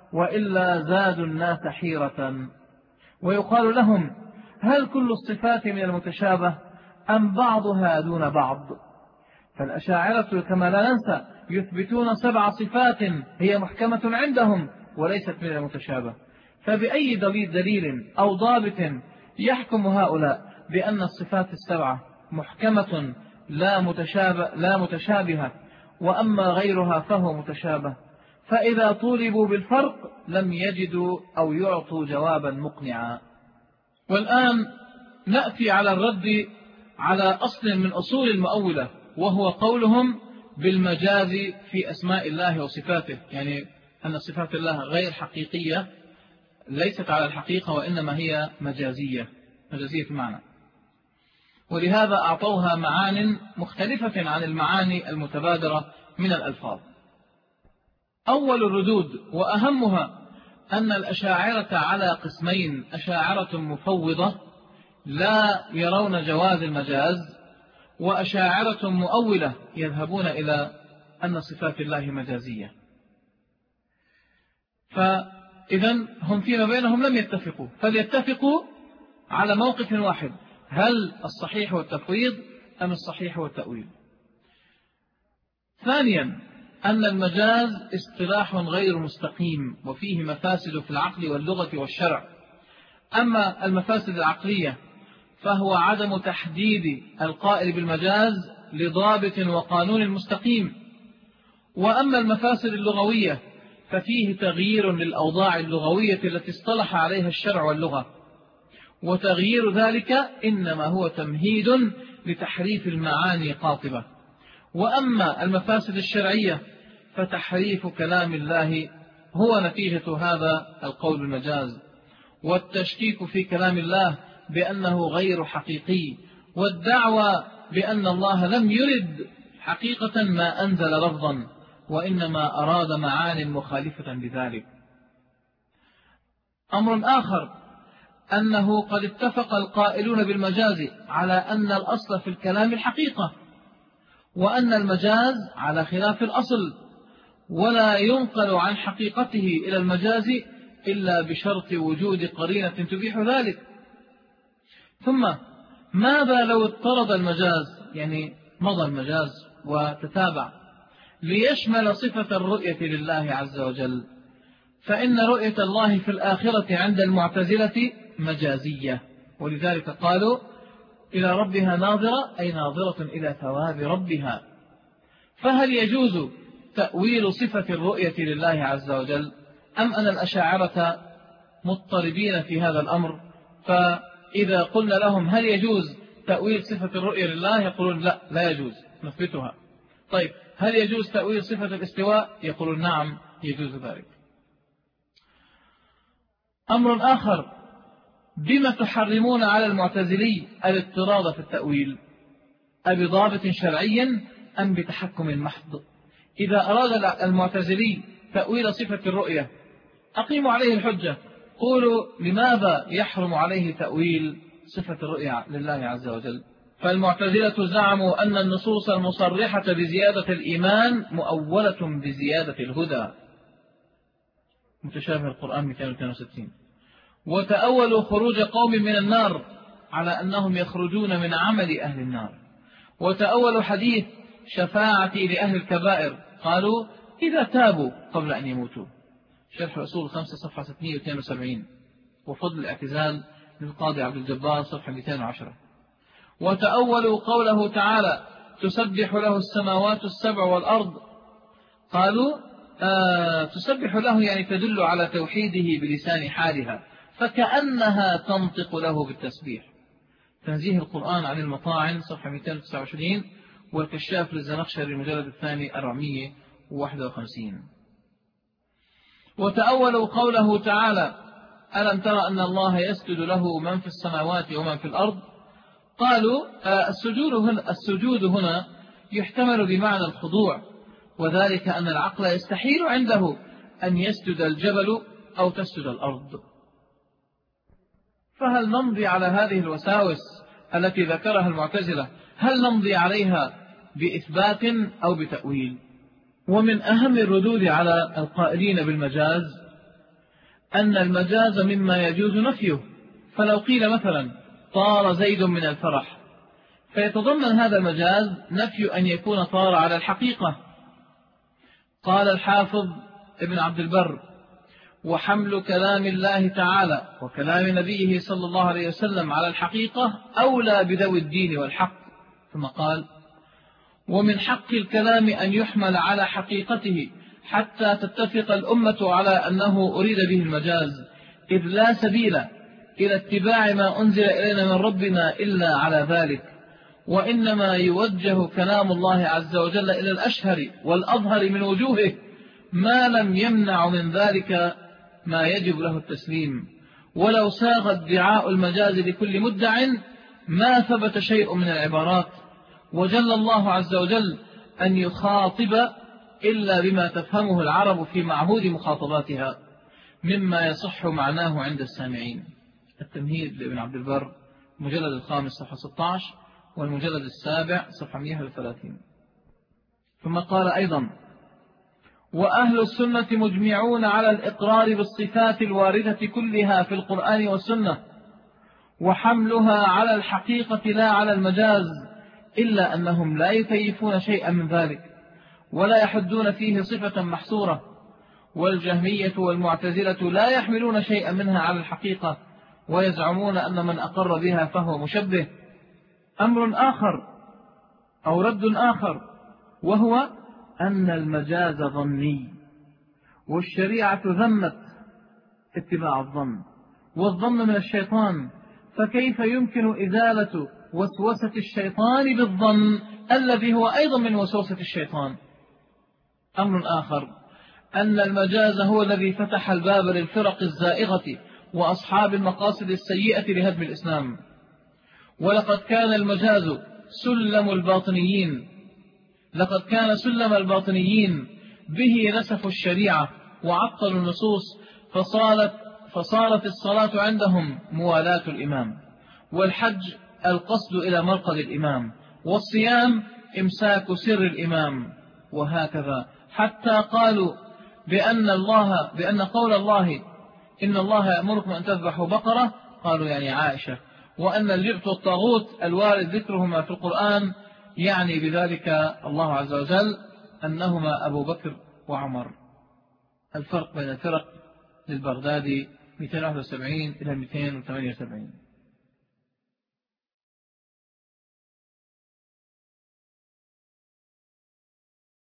وإلا زادوا الناس حيرة. ويقال لهم: هل كل الصفات من المتشابه أم بعضها دون بعض؟ فالأشاعرة كما لا ننسى يثبتون سبع صفات هي محكمة عندهم وليست من المتشابه، فبأي دليل, دليل أو ضابط يحكم هؤلاء بأن الصفات السبعة محكمة لا متشابه, لا متشابهة، وأما غيرها فهو متشابه؟ فإذا طولبوا بالفرق لم يجدوا أو يعطوا جوابا مقنعا. والآن نأتي على الرد على أصل من أصول المؤولة، وهو قولهم بالمجاز في أسماء الله وصفاته، يعني أن صفات الله غير حقيقية، ليست على الحقيقة وإنما هي مجازية مجازية المعنى. ولهذا أعطوها معان مختلفة عن المعاني المتبادرة من الألفاظ. أول الردود وأهمها أن الأشاعرة على قسمين: أشاعرة مفوضة لا يرون جواز المجاز، وأشاعرة مؤولة يذهبون إلى أن صفات الله مجازية. فإذن هم فيما بينهم لم يتفقوا، فليتفقوا على موقف واحد: هل الصحيح هو التفويض أم الصحيح هو التأويل؟ ثانيا أن المجاز اصطلاح غير مستقيم وفيه مفاسد في العقل واللغة والشرع. أما المفاسد العقلية فهو عدم تحديد القائل بالمجاز لضابط وقانون مستقيم، وأما المفاسد اللغوية ففيه تغيير للأوضاع اللغوية التي اصطلح عليها الشرع واللغة، وتغيير ذلك إنما هو تمهيد لتحريف المعاني قاطبة. وأما المفاسد الشرعية فتحريف كلام الله هو نتيجة هذا القول بالمجاز، والتشكيك في كلام الله بأنه غير حقيقي، والدعوى بأن الله لم يرد حقيقة ما أنزل لفظا وإنما أراد معان مخالفة بذلك. أمر آخر أنه قد اتفق القائلون بالمجاز على أن الأصل في الكلام الحقيقة، وأن المجاز على خلاف الأصل، ولا ينقل عن حقيقته إلى المجاز إلا بشرط وجود قرينة تبيح ذلك. ثم ماذا لو اضطرد المجاز، يعني مضى المجاز وتتابع ليشمل صفة الرؤية لله عز وجل؟ فإن رؤية الله في الآخرة عند المعتزلة مجازية، ولذلك قالوا إلى ربها ناظرة، أي ناظرة إلى ثواب ربها. فهل يجوز تأويل صفة الرؤية لله عز وجل، أم أن الأشاعرة مضطربين في هذا الأمر؟ فإذا قلنا لهم هل يجوز تأويل صفة الرؤية لله يقولون لا، لا يجوز، نثبتها. طيب هل يجوز تأويل صفة الاستواء؟ يقولون نعم يجوز ذلك. أمر آخر: بما تحرمون على المعتزلي الاضطراد في التأويل؟ أبضابط شرعي أم بتحكم محض؟ إذا أراد المعتزلي تأويل صفة الرؤية أقيموا عليه الحجة، قولوا لماذا يحرم عليه تأويل صفة الرؤية لله عز وجل؟ فالمعتزلة زعموا أن النصوص المصرحة بزيادة الإيمان مؤولة بزيادة الهدى، متشابه القرآن مئتين واثنين وستين. وتأولوا خروج قوم من النار على أنهم يخرجون من عمل أهل النار. وتأولوا حديث شفاعتي لأهل الكبائر، قالوا إذا تابوا قبل أن يموتوا. شرح أصول الخمسة صفحة ستمائة واثنين وسبعين. وفضل الاعتزال للقاضي عبد الجبار صفحة مئتين وعشرة. وتأولوا قوله تعالى تسبح له السماوات السبع والأرض، قالوا آه تسبح له يعني تدل على توحيده بلسان حالها، فكأنها تنطق له بالتسبيح. تنزيه القرآن عن المطاعن صفحة مئتين وتسعة وعشرين. والكشاف للزمخشري المجلد الثاني أربعمائة وواحد وخمسين. وتأولوا قوله تعالى ألم ترى أن الله يسجد له من في السماوات ومن في الأرض، قالوا السجود هنا, السجود هنا يحتمل بمعنى الخضوع، وذلك أن العقل يستحيل عنده أن يسجد الجبل أو تسجد الأرض. فهل نمضي على هذه الوساوس التي ذكرها المعتزلة، هل نمضي عليها بإثبات أو بتأويل؟ ومن أهم الردود على القائلين بالمجاز أن المجاز مما يجوز نفيه، فلو قيل مثلا طار زيد من الفرح، فيتضمن هذا المجاز نفي أن يكون طار على الحقيقة. قال الحافظ ابن عبد البر: وحمل كلام الله تعالى وكلام نبيه صلى الله عليه وسلم على الحقيقة أولى بذوي الدين والحق. ثم قال: ومن حق الكلام أن يحمل على حقيقته حتى تتفق الأمة على أنه أريد به المجاز، إذ لا سبيل إلى اتباع ما أنزل إلينا من ربنا إلا على ذلك، وإنما يوجه كلام الله عز وجل إلى الأشهر والأظهر من وجوهه ما لم يمنع من ذلك ما يجب له التسليم. ولو ساغ ادعاء المجاز لكل مدع ما ثبت شيء من العبارات، وجل الله عز وجل أن يخاطب إلا بما تفهمه العرب في معهود مخاطباتها مما يصح معناه عند السامعين. التمهيد لابن عبد البر، المجلد الخامس صفحة ستة عشر، والمجلد السابع صفحة مئة وثلاثين. ثم قال أيضا: وأهل السنة مجمعون على الإقرار بالصفات الواردة كلها في القرآن والسنة، وحملها على الحقيقة لا على المجاز، إلا أنهم لا يكيفون شيئا من ذلك ولا يحدون فيه صفة محصورة. والجهمية والمعتزلة لا يحملون شيئا منها على الحقيقة، ويزعمون أن من أقر بها فهو مشبه. أمر آخر أو رد آخر، وهو أن المجاز ظني، والشريعة ذمت اتباع الظن، والظن من الشيطان، فكيف يمكن إزالة وسوسة الشيطان بالظن الذي هو أيضا من وسوسة الشيطان؟ أمر آخر أن المجاز هو الذي فتح الباب للفرق الزائغة وأصحاب المقاصد السيئة لهدم الإسلام. ولقد كان المجاز سلم الباطنيين لقد كان سلم الباطنيين به نسفوا الشريعة وعطلوا النصوص، فصارت, فصارت الصلاة عندهم موالاة الإمام، والحج القصد إلى مرقد الإمام، والصيام إمساك سر الإمام، وهكذا، حتى قالوا بأن الله بأن قول الله إن الله يأمركم أن تذبحوا بقرة، قالوا يعني عائشة، وأن الجبت والطاغوت الوارد ذكرهما في القرآن يعني بذلك الله عز وجل أنهما أبو بكر وعمر. الفرق بين الفرق للبغدادي مئتين وواحد وسبعين إلى مئتين وثمانية وسبعين.